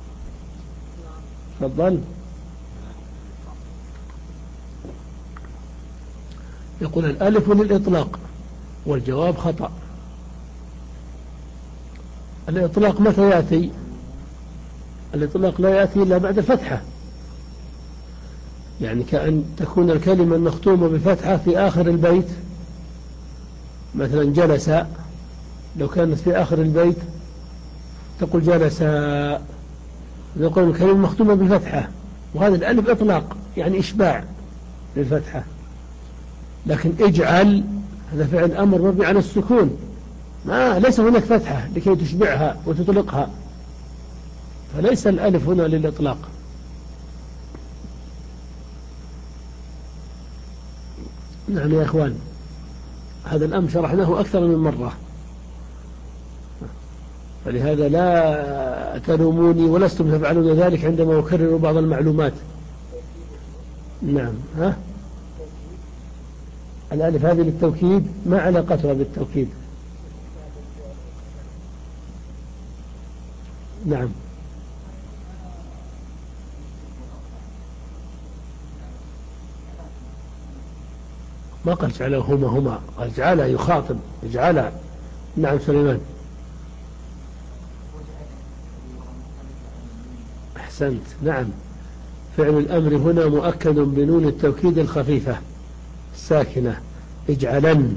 تفضل. يقول الألف للإطلاق، والجواب خطأ. الإطلاق متى يأتي؟ الإطلاق لا يأتي إلا بعد الفتحة، يعني كأن تكون الكلمة المختومة بفتحة في آخر البيت، مثلا جلس، لو كانت في آخر البيت تقول جلس، يقول الكلمة مختومة بفتحة، وهذا الألف إطلاق يعني إشباع للفتحة. لكن اجعل هذا فعل أمر مبني على السكون، ما ليس هناك فتحة لكي تشبعها وتطلقها، فليس الألف هنا للإطلاق. نعم يا أخوان، هذا الأمر شرحناه أكثر من مرة، فلهذا لا تلوموني ولستم تفعلون ذلك عندما أكرر بعض المعلومات. نعم، ها الألف هذه للتوكيد، ما علاقتها بالتوكيد؟ نعم. ما قال جعله هما هما، قال جعله يخاطب جعله. نعم سليمان. أحسنت. نعم، فعل الأمر هنا مؤكد بنون التوكيد الخفيفة الساكنة اجعلن،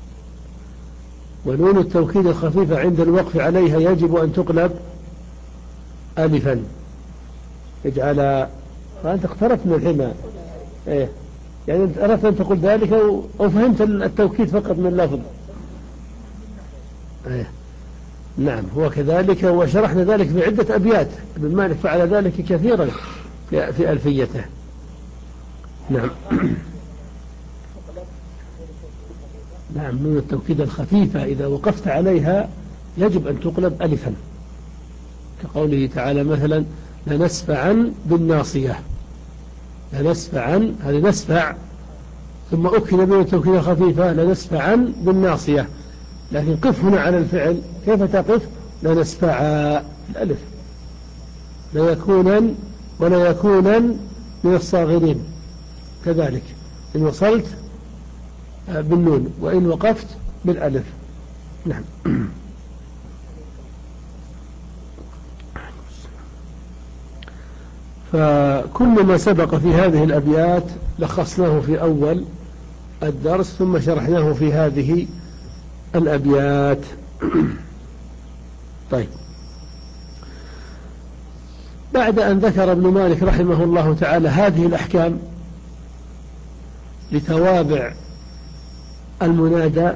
ونون التوكيد الخفيفة عند الوقف عليها يجب أن تقلب ألفا. اجعل، فأنت اقتربت من الحمى. إيه؟ يعني أنت أردت أن تقول ذلك أو فهمت التوكيد فقط من اللفظ؟ إيه؟ نعم، هو كذلك، وشرحنا ذلك في عدة أبيات. ابن مالك فعل ذلك كثيرا في ألفيته. نعم. نعم، نون التوكيد الخفيفة إذا وقفت عليها يجب أن تقلب ألفا، كقوله تعالى مثلا لنسفعا بالناصية. لنسفعا، هذه نسفع ثم أكد بين التوكيد الخفيفة لنسفعا بالناصية، لكن قف هنا على الفعل. كيف تقف؟ لنسفعا الألف، ليكونا ولا يكونا من الصاغرين كذلك، إن وصلت بالنون وإن وقفت بالألف. نعم. فكل ما سبق في هذه الأبيات لخصناه في أول الدرس ثم شرحناه في هذه الأبيات. طيب، بعد أن ذكر ابن مالك رحمه الله تعالى هذه الأحكام لتوابع المنادى،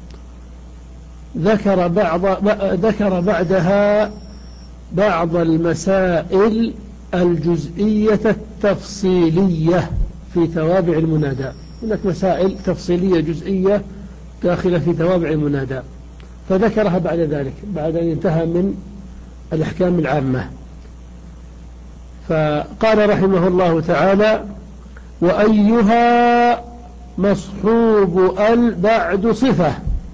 ذكر بعض ذكر بعدها بعض المسائل الجزئية التفصيلية في توابع المنادى. هناك مسائل تفصيلية جزئية داخلة في توابع المنادى، فذكرها بعد ذلك بعد أن انتهى من الأحكام العامة. فقال رحمه الله تعالى وأيها مصحوب ال بعد صفة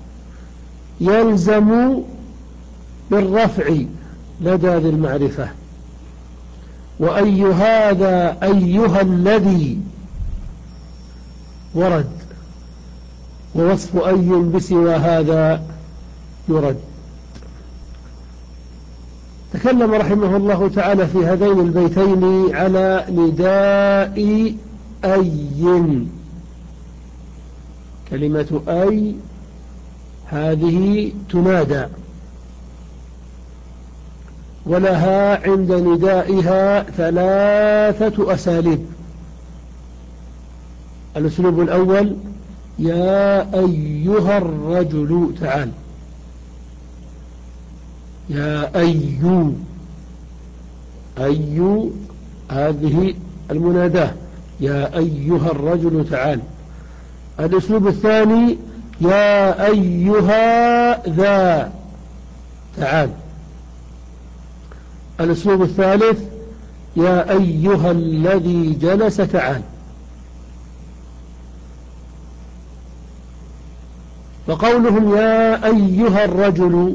يلزم بالرفع لدى ذي المعرفة، وأي هذا أيها الذي ورد، ووصف أي بسوى هذا يرد. تكلم رحمه الله تعالى في هذين البيتين على نداء أي. كلمة أي هذه تنادى، ولها عند ندائها ثلاثة أساليب. الأسلوب الأول يا أيها الرجل تعال، يا أي أي هذه المناداة يا أيها الرجل تعال. الأسلوب الثاني يا أيها ذا تعال. الأسلوب الثالث يا أيها الذي جلس تعال. فقولهم يا أيها الرجل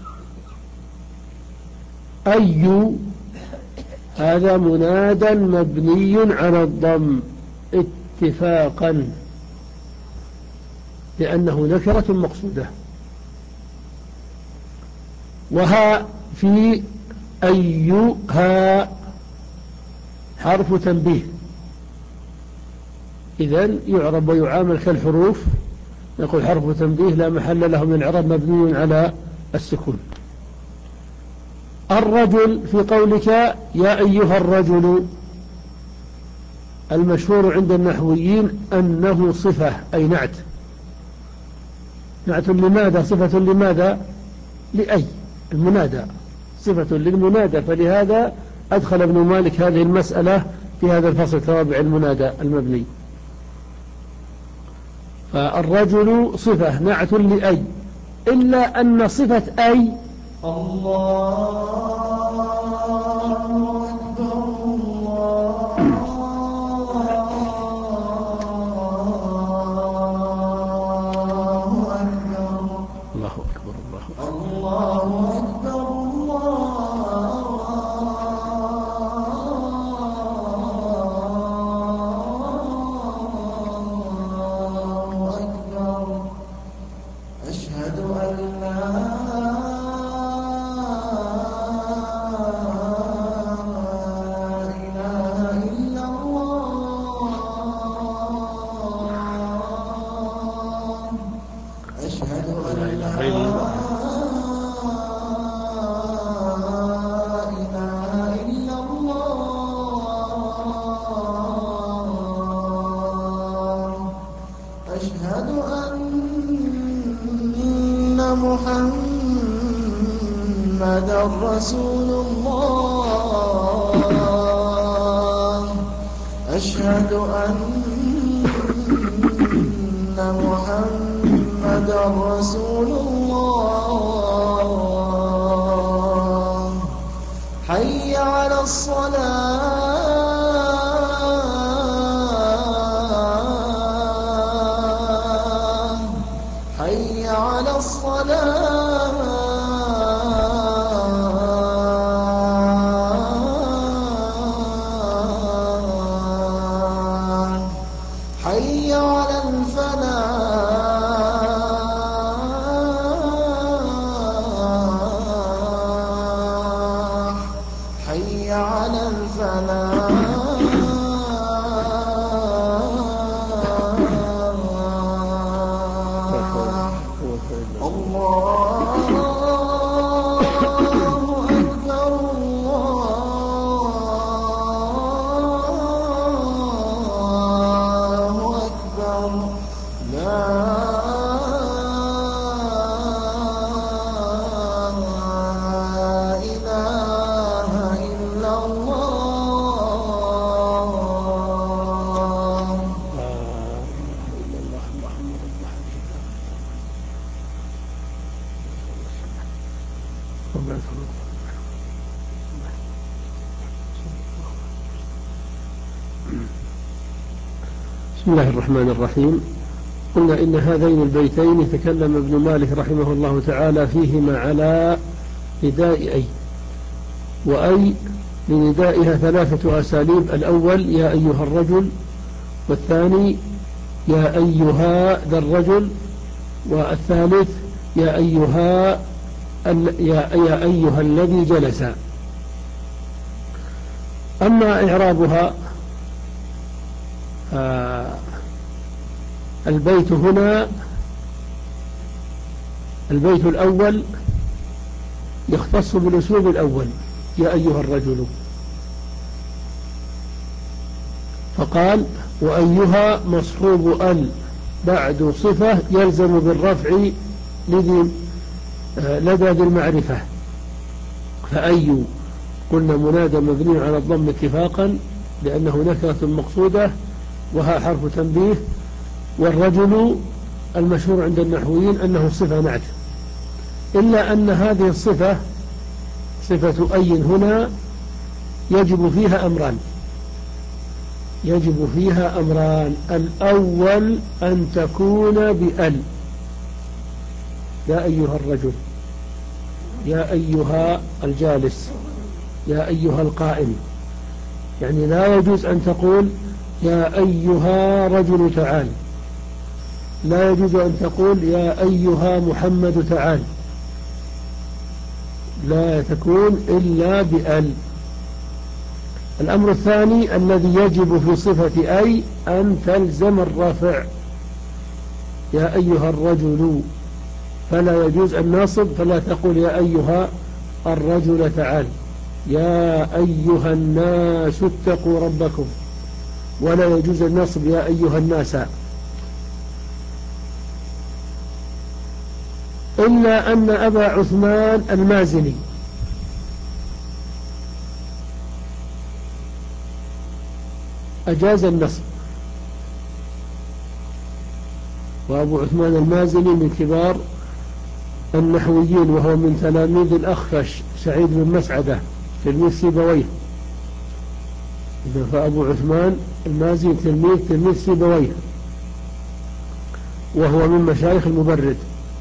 أي هذا منادى مبني على الضم اتفاقا لأنه نكرة مقصودة، وها في أيها حرف تنبيه، إذن يعرب ويعامل كالحروف. نقول حرف تنبيه لا محل له من الإعراب مبني على السكون. الرجل في قولك يا أيها الرجل المشهور عند النحويين أنه صفة أي نعت. نعت لماذا؟ صفة لماذا؟ لأي المنادى صفة للمنادى، فلهذا أدخل ابن مالك هذه المسألة في هذا الفصل توابع المنادى المبني. فالرجل صفة نعت لأي، إلا أن صفة أي الله محمدا رسول الله أشهد أن محمدا رسول الله حي على الصلاة حي على الصلاة حي على الفلاح حي على الفلاح الله أكبر الله أكبر لا إله إلا الله بسم الله الرحمن الرحيم. قلنا إن هذين البيتين تكلم ابن مالك رحمه الله تعالى فيهما على نداء أي، وأي لندائها ثلاثة أساليب: الأول يا أيها الرجل، والثاني يا أيها ذا الرجل، والثالث يا أيها يا أيها الذي جلس. أما إعرابها، آه البيت هنا البيت الأول يختص بالأسلوب الأول يا أيها الرجل، فقال وأيها مصحوب ال بعد صفة يلزم بالرفع لذي لدى ذي المعرفة. فأي قلنا منادى مبني على الضم اتفاقا لأنه نكرة مقصودة وها حرف تنبيه. والرجل المشهور عند النحويين أنه صفة نعت، إلا أن هذه الصفة صفة أي هنا يجب فيها أمران يجب فيها أمران الأول أن تكون بأل، يا أيها الرجل، يا أيها الجالس، يا أيها القائم. يعني لا يجوز أن تقول يا أيها رجل تعال، لا يجوز أن تقول يا أيها محمد تعال، لا تكون إلا بأل. الأمر الثاني الذي يجب في صفة أي أن تلزم الرفع، يا أيها الرجل، فلا يجوز الناصب، فلا تقول يا أيها الرجل تعال، يا أيها الناس اتقوا ربكم، ولا يجوز النصب يا أيها الناس. إلا أن أبا عثمان المازني أجاز النصب، وأبو عثمان المازني من كبار النحويين، وهو من تلاميذ الأخفش سعيد بن مسعدة تلميذ سيبويه. فأبو عثمان المازني تلميذ تلميذ سيبويه، وهو من مشايخ المبرد.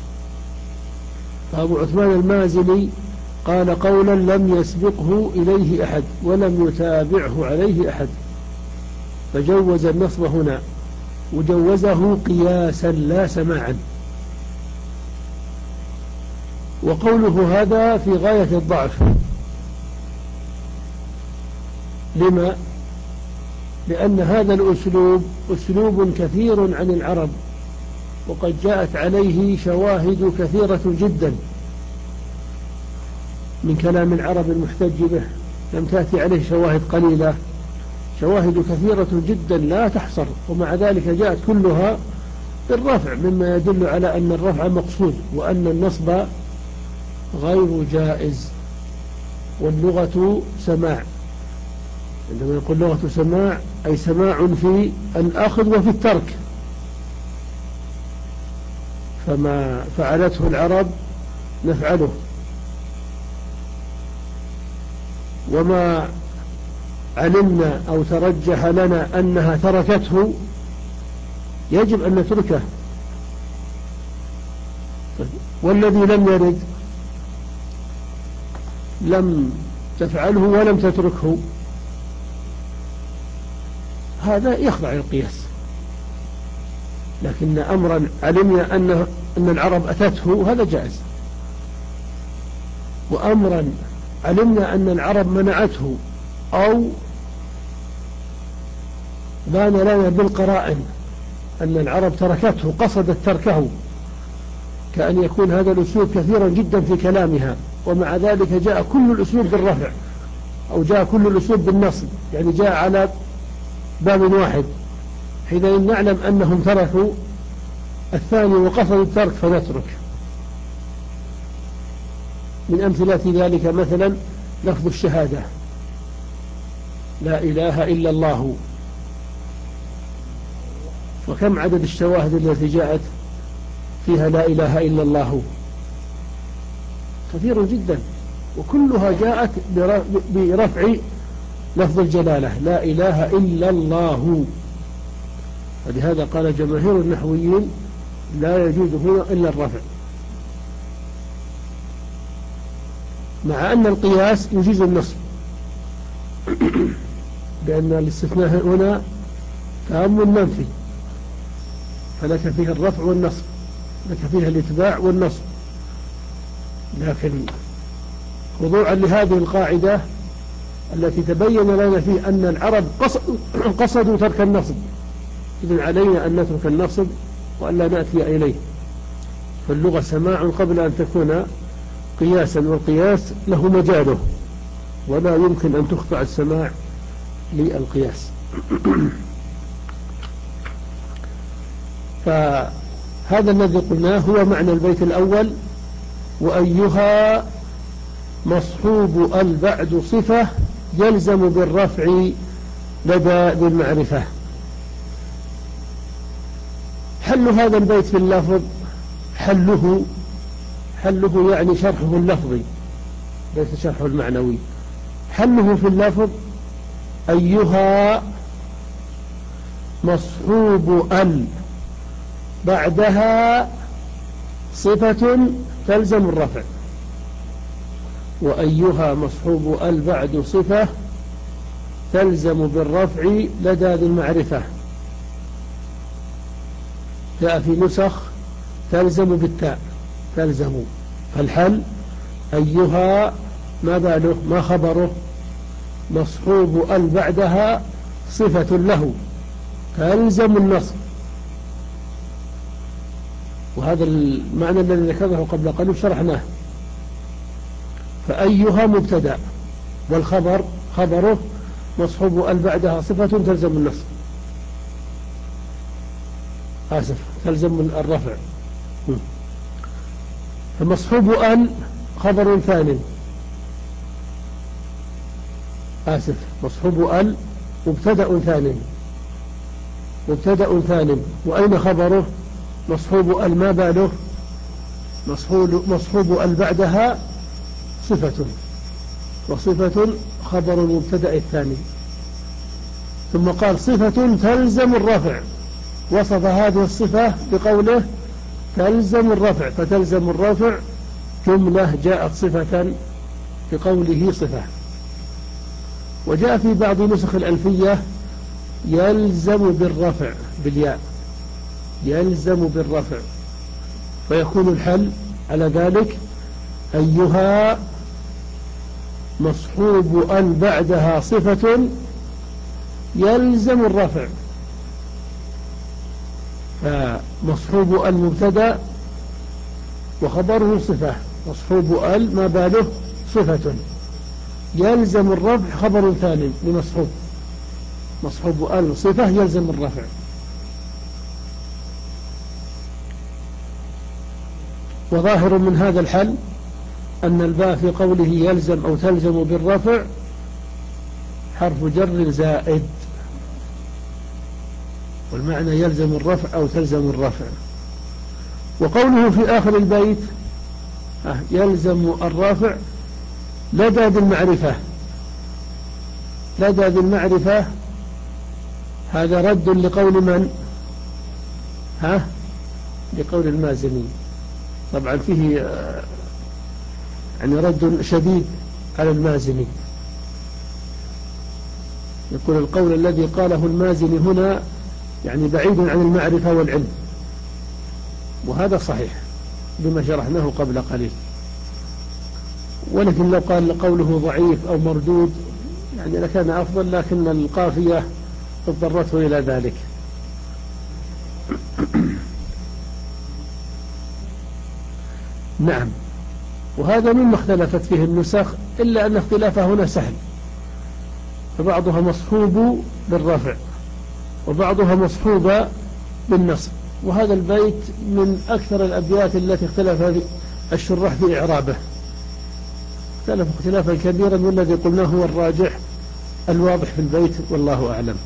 فأبو عثمان المازني قال قولا لم يسبقه إليه أحد ولم يتابعه عليه أحد، فجوز النصب هنا، وجوزه قياسا لا سماعا. وقوله هذا في غاية الضعف. لما؟ لأن هذا الأسلوب أسلوب كثير عن العرب، وقد جاءت عليه شواهد كثيرة جدا من كلام العرب المحتج به، لم تأتي عليه شواهد قليلة، شواهد كثيرة جدا لا تحصر، ومع ذلك جاءت كلها بالرفع، مما يدل على أن الرفع مقصود وأن النصب غير جائز. واللغة سماع. عندما يقول لغة سماع أي سماع في الأخذ وفي الترك، فما فعلته العرب نفعله، وما علمنا أو ترجح لنا أنها تركته يجب أن نتركه. والذي لم يرد لم تفعله ولم تتركه، هذا يخضع للقياس. لكن أمرا علمنا أن أن العرب أتته هذا جائز، وأمرا علمنا أن العرب منعته أو بان لنا بالقرائن أن العرب تركته قصدت تركه، كأن يكون هذا الأسلوب كثيرا جدا في كلامها ومع ذلك جاء كل الأسلوب بالرفع أو جاء كل الأسلوب بالنصب، يعني جاء على باب واحد، حينئذ نعلم أنهم تركوا الثاني وقصدوا الترك فنترك. من أمثلة ذلك مثلا لفظ الشهادة لا إله إلا الله، وكم عدد الشواهد التي جاءت فيها لا إله إلا الله؟ كثير جدا، وكلها جاءت برفع لفظ الجلالة لا إله إلا الله. ولهذا قال جماهير النحويين لا يجوز هنا إلا الرفع، مع أن القياس يجيز النصب، لأن الاستثناء هنا تام منفي، فلك فيه الرفع والنصب، لك فيه الاتباع والنصب. لكن خضوعا لهذه القاعدة التي تبين لنا فيه أن العرب قصدوا ترك النصب، إذن علينا أن نترك النصب وأن لا نأتي إليه. فاللغة سماع قبل أن تكون قياسا، والقياس له مجاله ولا يمكن أن تخضع السماع للقياس. فهذا الذي قلناه هو معنى البيت الأول. وأيها مصحوب ال بعد صفة يلزم بالرفع لدى ذي المعرفة. حل هذا البيت في اللفظ، حله حله يعني شرحه اللفظي ليس شرحه المعنوي. حله في اللفظ أيها مصحوب ال بعدها صفة تلزم الرفع، وأيها مصحوب ال بعد صفة تلزم بالرفع لدى ذي المعرفة. جاء في نسخ تلزم بالتاء تلزم. فالحل أيها ما باله ما خبره مصحوب ال بعدها صفة له تلزم النصب، وهذا المعنى الذي ذكره قبل قليل شرحناه. فأيها مبتدأ والخبر خبره مصحوب ال بعدها صفة تلزم النصب، آسف تلزم الرفع. فمصحوب ال خبر ثاني، آسف مصحوب ال مبتدأ ثاني مبتدأ ثاني وأين خبره مصحوب ال ما باله مصحوب, مصحوب ال بعدها صفة، وصفة خبر المبتدأ الثاني. ثم قال صفة تلزم الرفع، وصف هذه الصفة بقوله تلزم الرفع، فتلزم الرفع جملة جاءت صفة بقوله صفة. وجاء في بعض نسخ الألفية يلزم بالرفع بالياء يلزم بالرفع، فيكون الحل على ذلك أيها مصحوب ال بعدها صفة يلزم الرفع. فمصحوب ال مبتدأ وخبره صفة، مصحوب ال ما باله صفة يلزم الرفع خبر ثاني لمصحوب، مصحوب ال صفة يلزم الرفع. وظاهر من هذا الحل أن الباء في قوله يلزم أو تلزم بالرفع حرف جر زائد، والمعنى يلزم الرفع أو تلزم الرفع. وقوله في آخر البيت يلزم الرفع لدى ذي المعرفة، لدى ذي المعرفة هذا رد لقول من؟ ها؟ لقول المازني. طبعا فيه يعني رد شديد على المازني، يقول القول الذي قاله المازني هنا يعني بعيد عن المعرفة والعلم، وهذا صحيح بما شرحناه قبل قليل. ولكن لو قال قوله ضعيف أو مردود يعني لكان أفضل، لكن القافية اضطرته إلى ذلك. نعم، وهذا مما اختلفت فيه النسخ، إلا أن اختلافه هنا سهل، فبعضها مصحوب بالرفع وبعضها مصحوبة بالنصب. وهذا البيت من أكثر الأبيات التي اختلف الشراح في إعرابه، اختلف اختلافا كبيرا، والذي قلناه هو الراجح الواضح في البيت والله أعلم.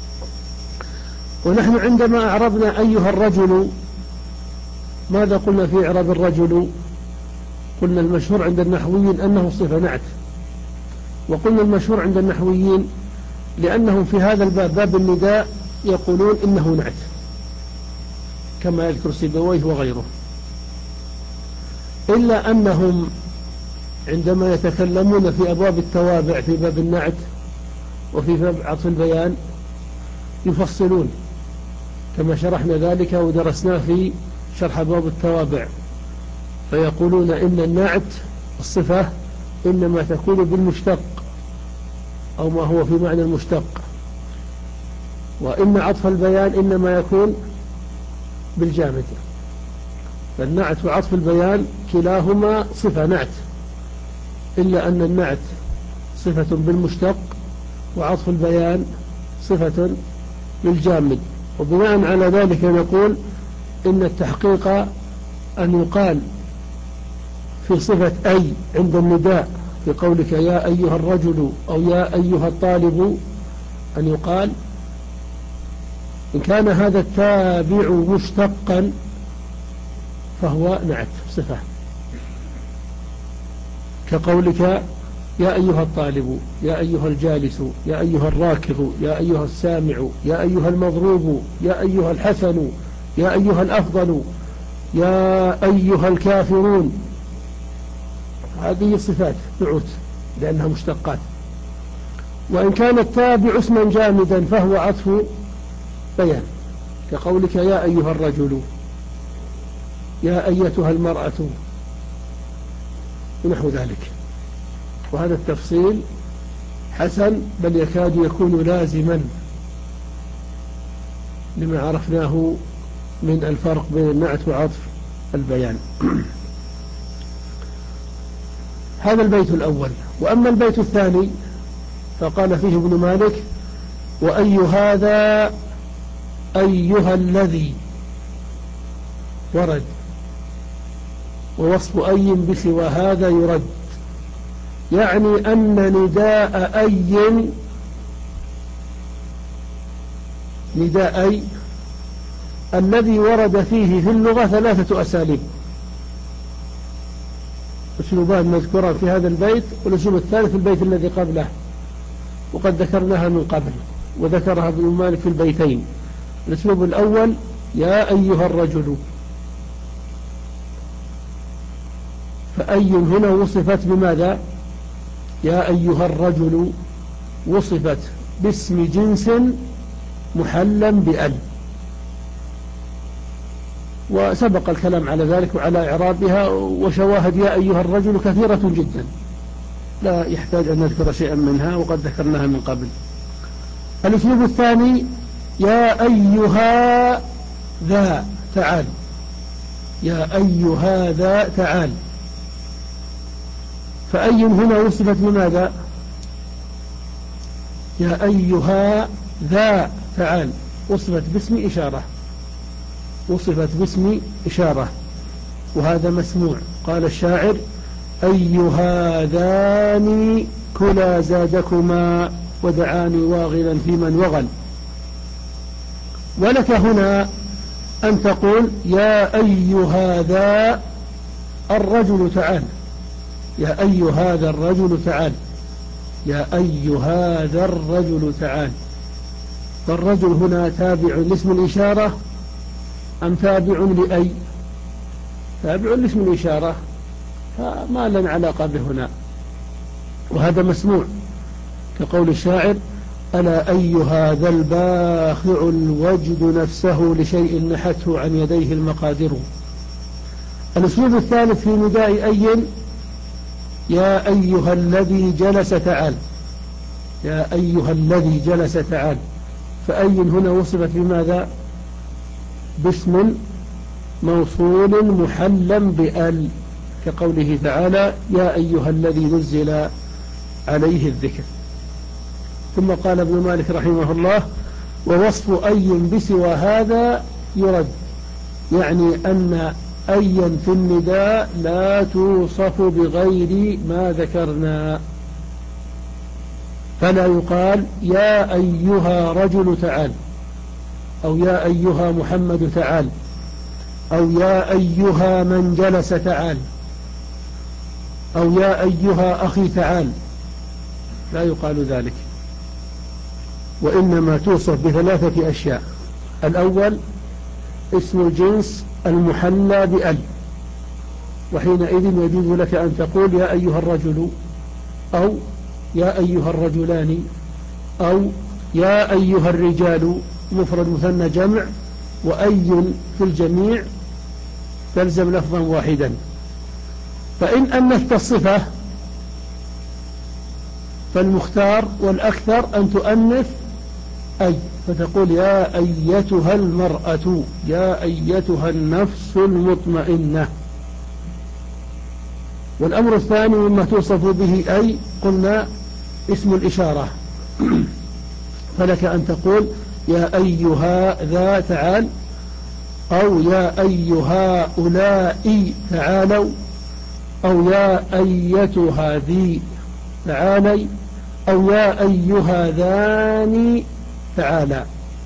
ونحن عندما أعربنا أيها الرجل ماذا قلنا في إعراب الرجل؟ قلنا المشهور عند النحويين أنه صفة نعت، وقلنا المشهور عند النحويين لأنهم في هذا الباب باب النداء يقولون إنه نعت كما يذكر سيبويه وغيره، إلا أنهم عندما يتكلمون في أبواب التوابع في باب النعت وفي باب عطف البيان يفصلون كما شرحنا ذلك ودرسناه في شرح أبواب التوابع، فيقولون إن النعت الصفة إنما تكون بالمشتق أو ما هو في معنى المشتق، وإن عطف البيان إنما يكون بالجامد. فالنعت وعطف البيان كلاهما صفة نعت، إلا أن النعت صفة بالمشتق وعطف البيان صفة بالجامد. وبناء على ذلك نقول إن التحقيق أن يقال في صفة أي عند النداء في قولك يا أيها الرجل أو يا أيها الطالب، أن يقال إن كان هذا التابع مشتقا فهو نعت صفة، كقولك يا أيها الطالب، يا أيها الجالس، يا أيها الراكب، يا أيها السامع، يا أيها المضروب، يا أيها الحسن، يا أيها الأفضل، يا أيها الكافرون. هذه صفات نعوت لأنها مشتقات. وإن كان التابع اسما جامدا فهو عطف بيان، كقولك يا أيها الرجل، يا أيتها المرأة، ونحو ذلك. وهذا التفصيل حسن، بل يكاد يكون لازما لما عرفناه من الفرق بين النعت وعطف البيان. هذا البيت الأول. وأما البيت الثاني فقال فيه ابن مالك وأي هذا أيها الذي ورد، ووصف أي بسوى هذا يرد، يعني أن نداء أي نداء أي الذي ورد فيه في اللغة ثلاثة أساليب، أسلوبان مذكوران في هذا البيت، والأسلوب الثالث في البيت الذي قبله، وقد ذكرناها من قبل وذكرها ابن مالك في البيتين. الأسلوب الأول يا أيها الرجل، فأي هنا وصفت بماذا؟ يا أيها الرجل وصفت باسم جنس محلا بأل، وسبق الكلام على ذلك وعلى إعرابها، وشواهد يا أيها الرجل كثيرة جدا لا يحتاج أن نذكر شيئا منها وقد ذكرناها من قبل. الأسلوب الثاني يا أيها ذا تعال، يا أيها ذا تعال، فأي هنا وصفت بماذا؟ يا أيها ذا تعال وصفت باسم إشارة، وصفت باسم إشارة، وهذا مسموع. قال الشاعر أي هذان كلا زادكما ودعاني واغلا في من وغل. ولك هنا أن تقول يا أي هذا الرجل تعال، يا أي هذا الرجل تعال، يا أي هذا الرجل تعال. فالرجل هنا تابع لاسم الإشارة أم تابع لأي؟ تابع لاسم الإشارة، فما لنا علاقة به هنا، وهذا مسموع كقول الشاعر ألا أي هذا الباخع الوجد نفسه لشيء نحته عن يديه المقادر. الأسلوب الثالث في نداء أي يا أيها الذي جلس تعال، يا أيها الذي جلس تعال. فأي هنا وصفت بماذا؟ باسم موصول محلا بأل، كقوله تعالى يا أيها الذي نزل عليه الذكر. ثم قال ابن مالك رحمه الله ووصف أي بسوى هذا يرد، يعني أن أيا في النداء لا توصف بغير ما ذكرنا، فلا يقال يا أيها رجل تعال، أو يا أيها محمد تعال، أو يا أيها من جلس تعال، أو يا أيها أخي تعال، لا يقال ذلك. وإنما توصف بثلاثة أشياء: الأول اسم الجنس المحلى بأل، وحينئذ يجوز لك أن تقول يا أيها الرجل، أو يا أيها الرجلان، أو يا أيها الرجال مفرد مثنى جمع، وأي في الجميع تلزم لفظا واحدا. فإن أنثت الصفة فالمختار والأكثر أن تؤنث أي، فتقول يا أيتها المرأة، يا أيتها النفس المطمئنة. والأمر الثاني مما توصف به أي قلنا اسم الإشارة، فلك أن تقول يا أيها ذا تعال، أو يا أيها هؤلاء تعالوا، أو يا أيتها ذي تعالي، أو يا أيها ذاني تعالى.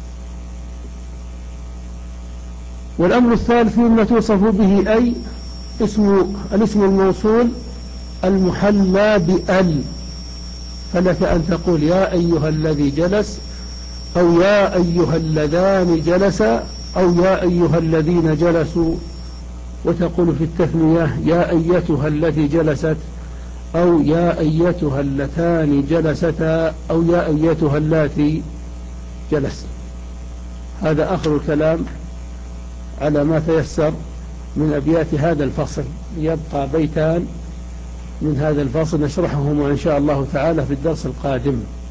والأمر الثالث مما توصف به أي اسم الاسم الموصول المحلى بأل، فلك أن تقول يا أيها الذي جلس، أو يا أيها اللذان جلسا، أو يا أيها الذين جلسوا، وتقول في التثنية يا أيتها التي جلست، أو يا أيتها اللتان جلستا، أو يا أيتها اللاتي جلس. هذا آخر الكلام على ما تيسر من أبيات هذا الفصل، يبقى بيتان من هذا الفصل نشرحهما إن شاء الله تعالى في الدرس القادم.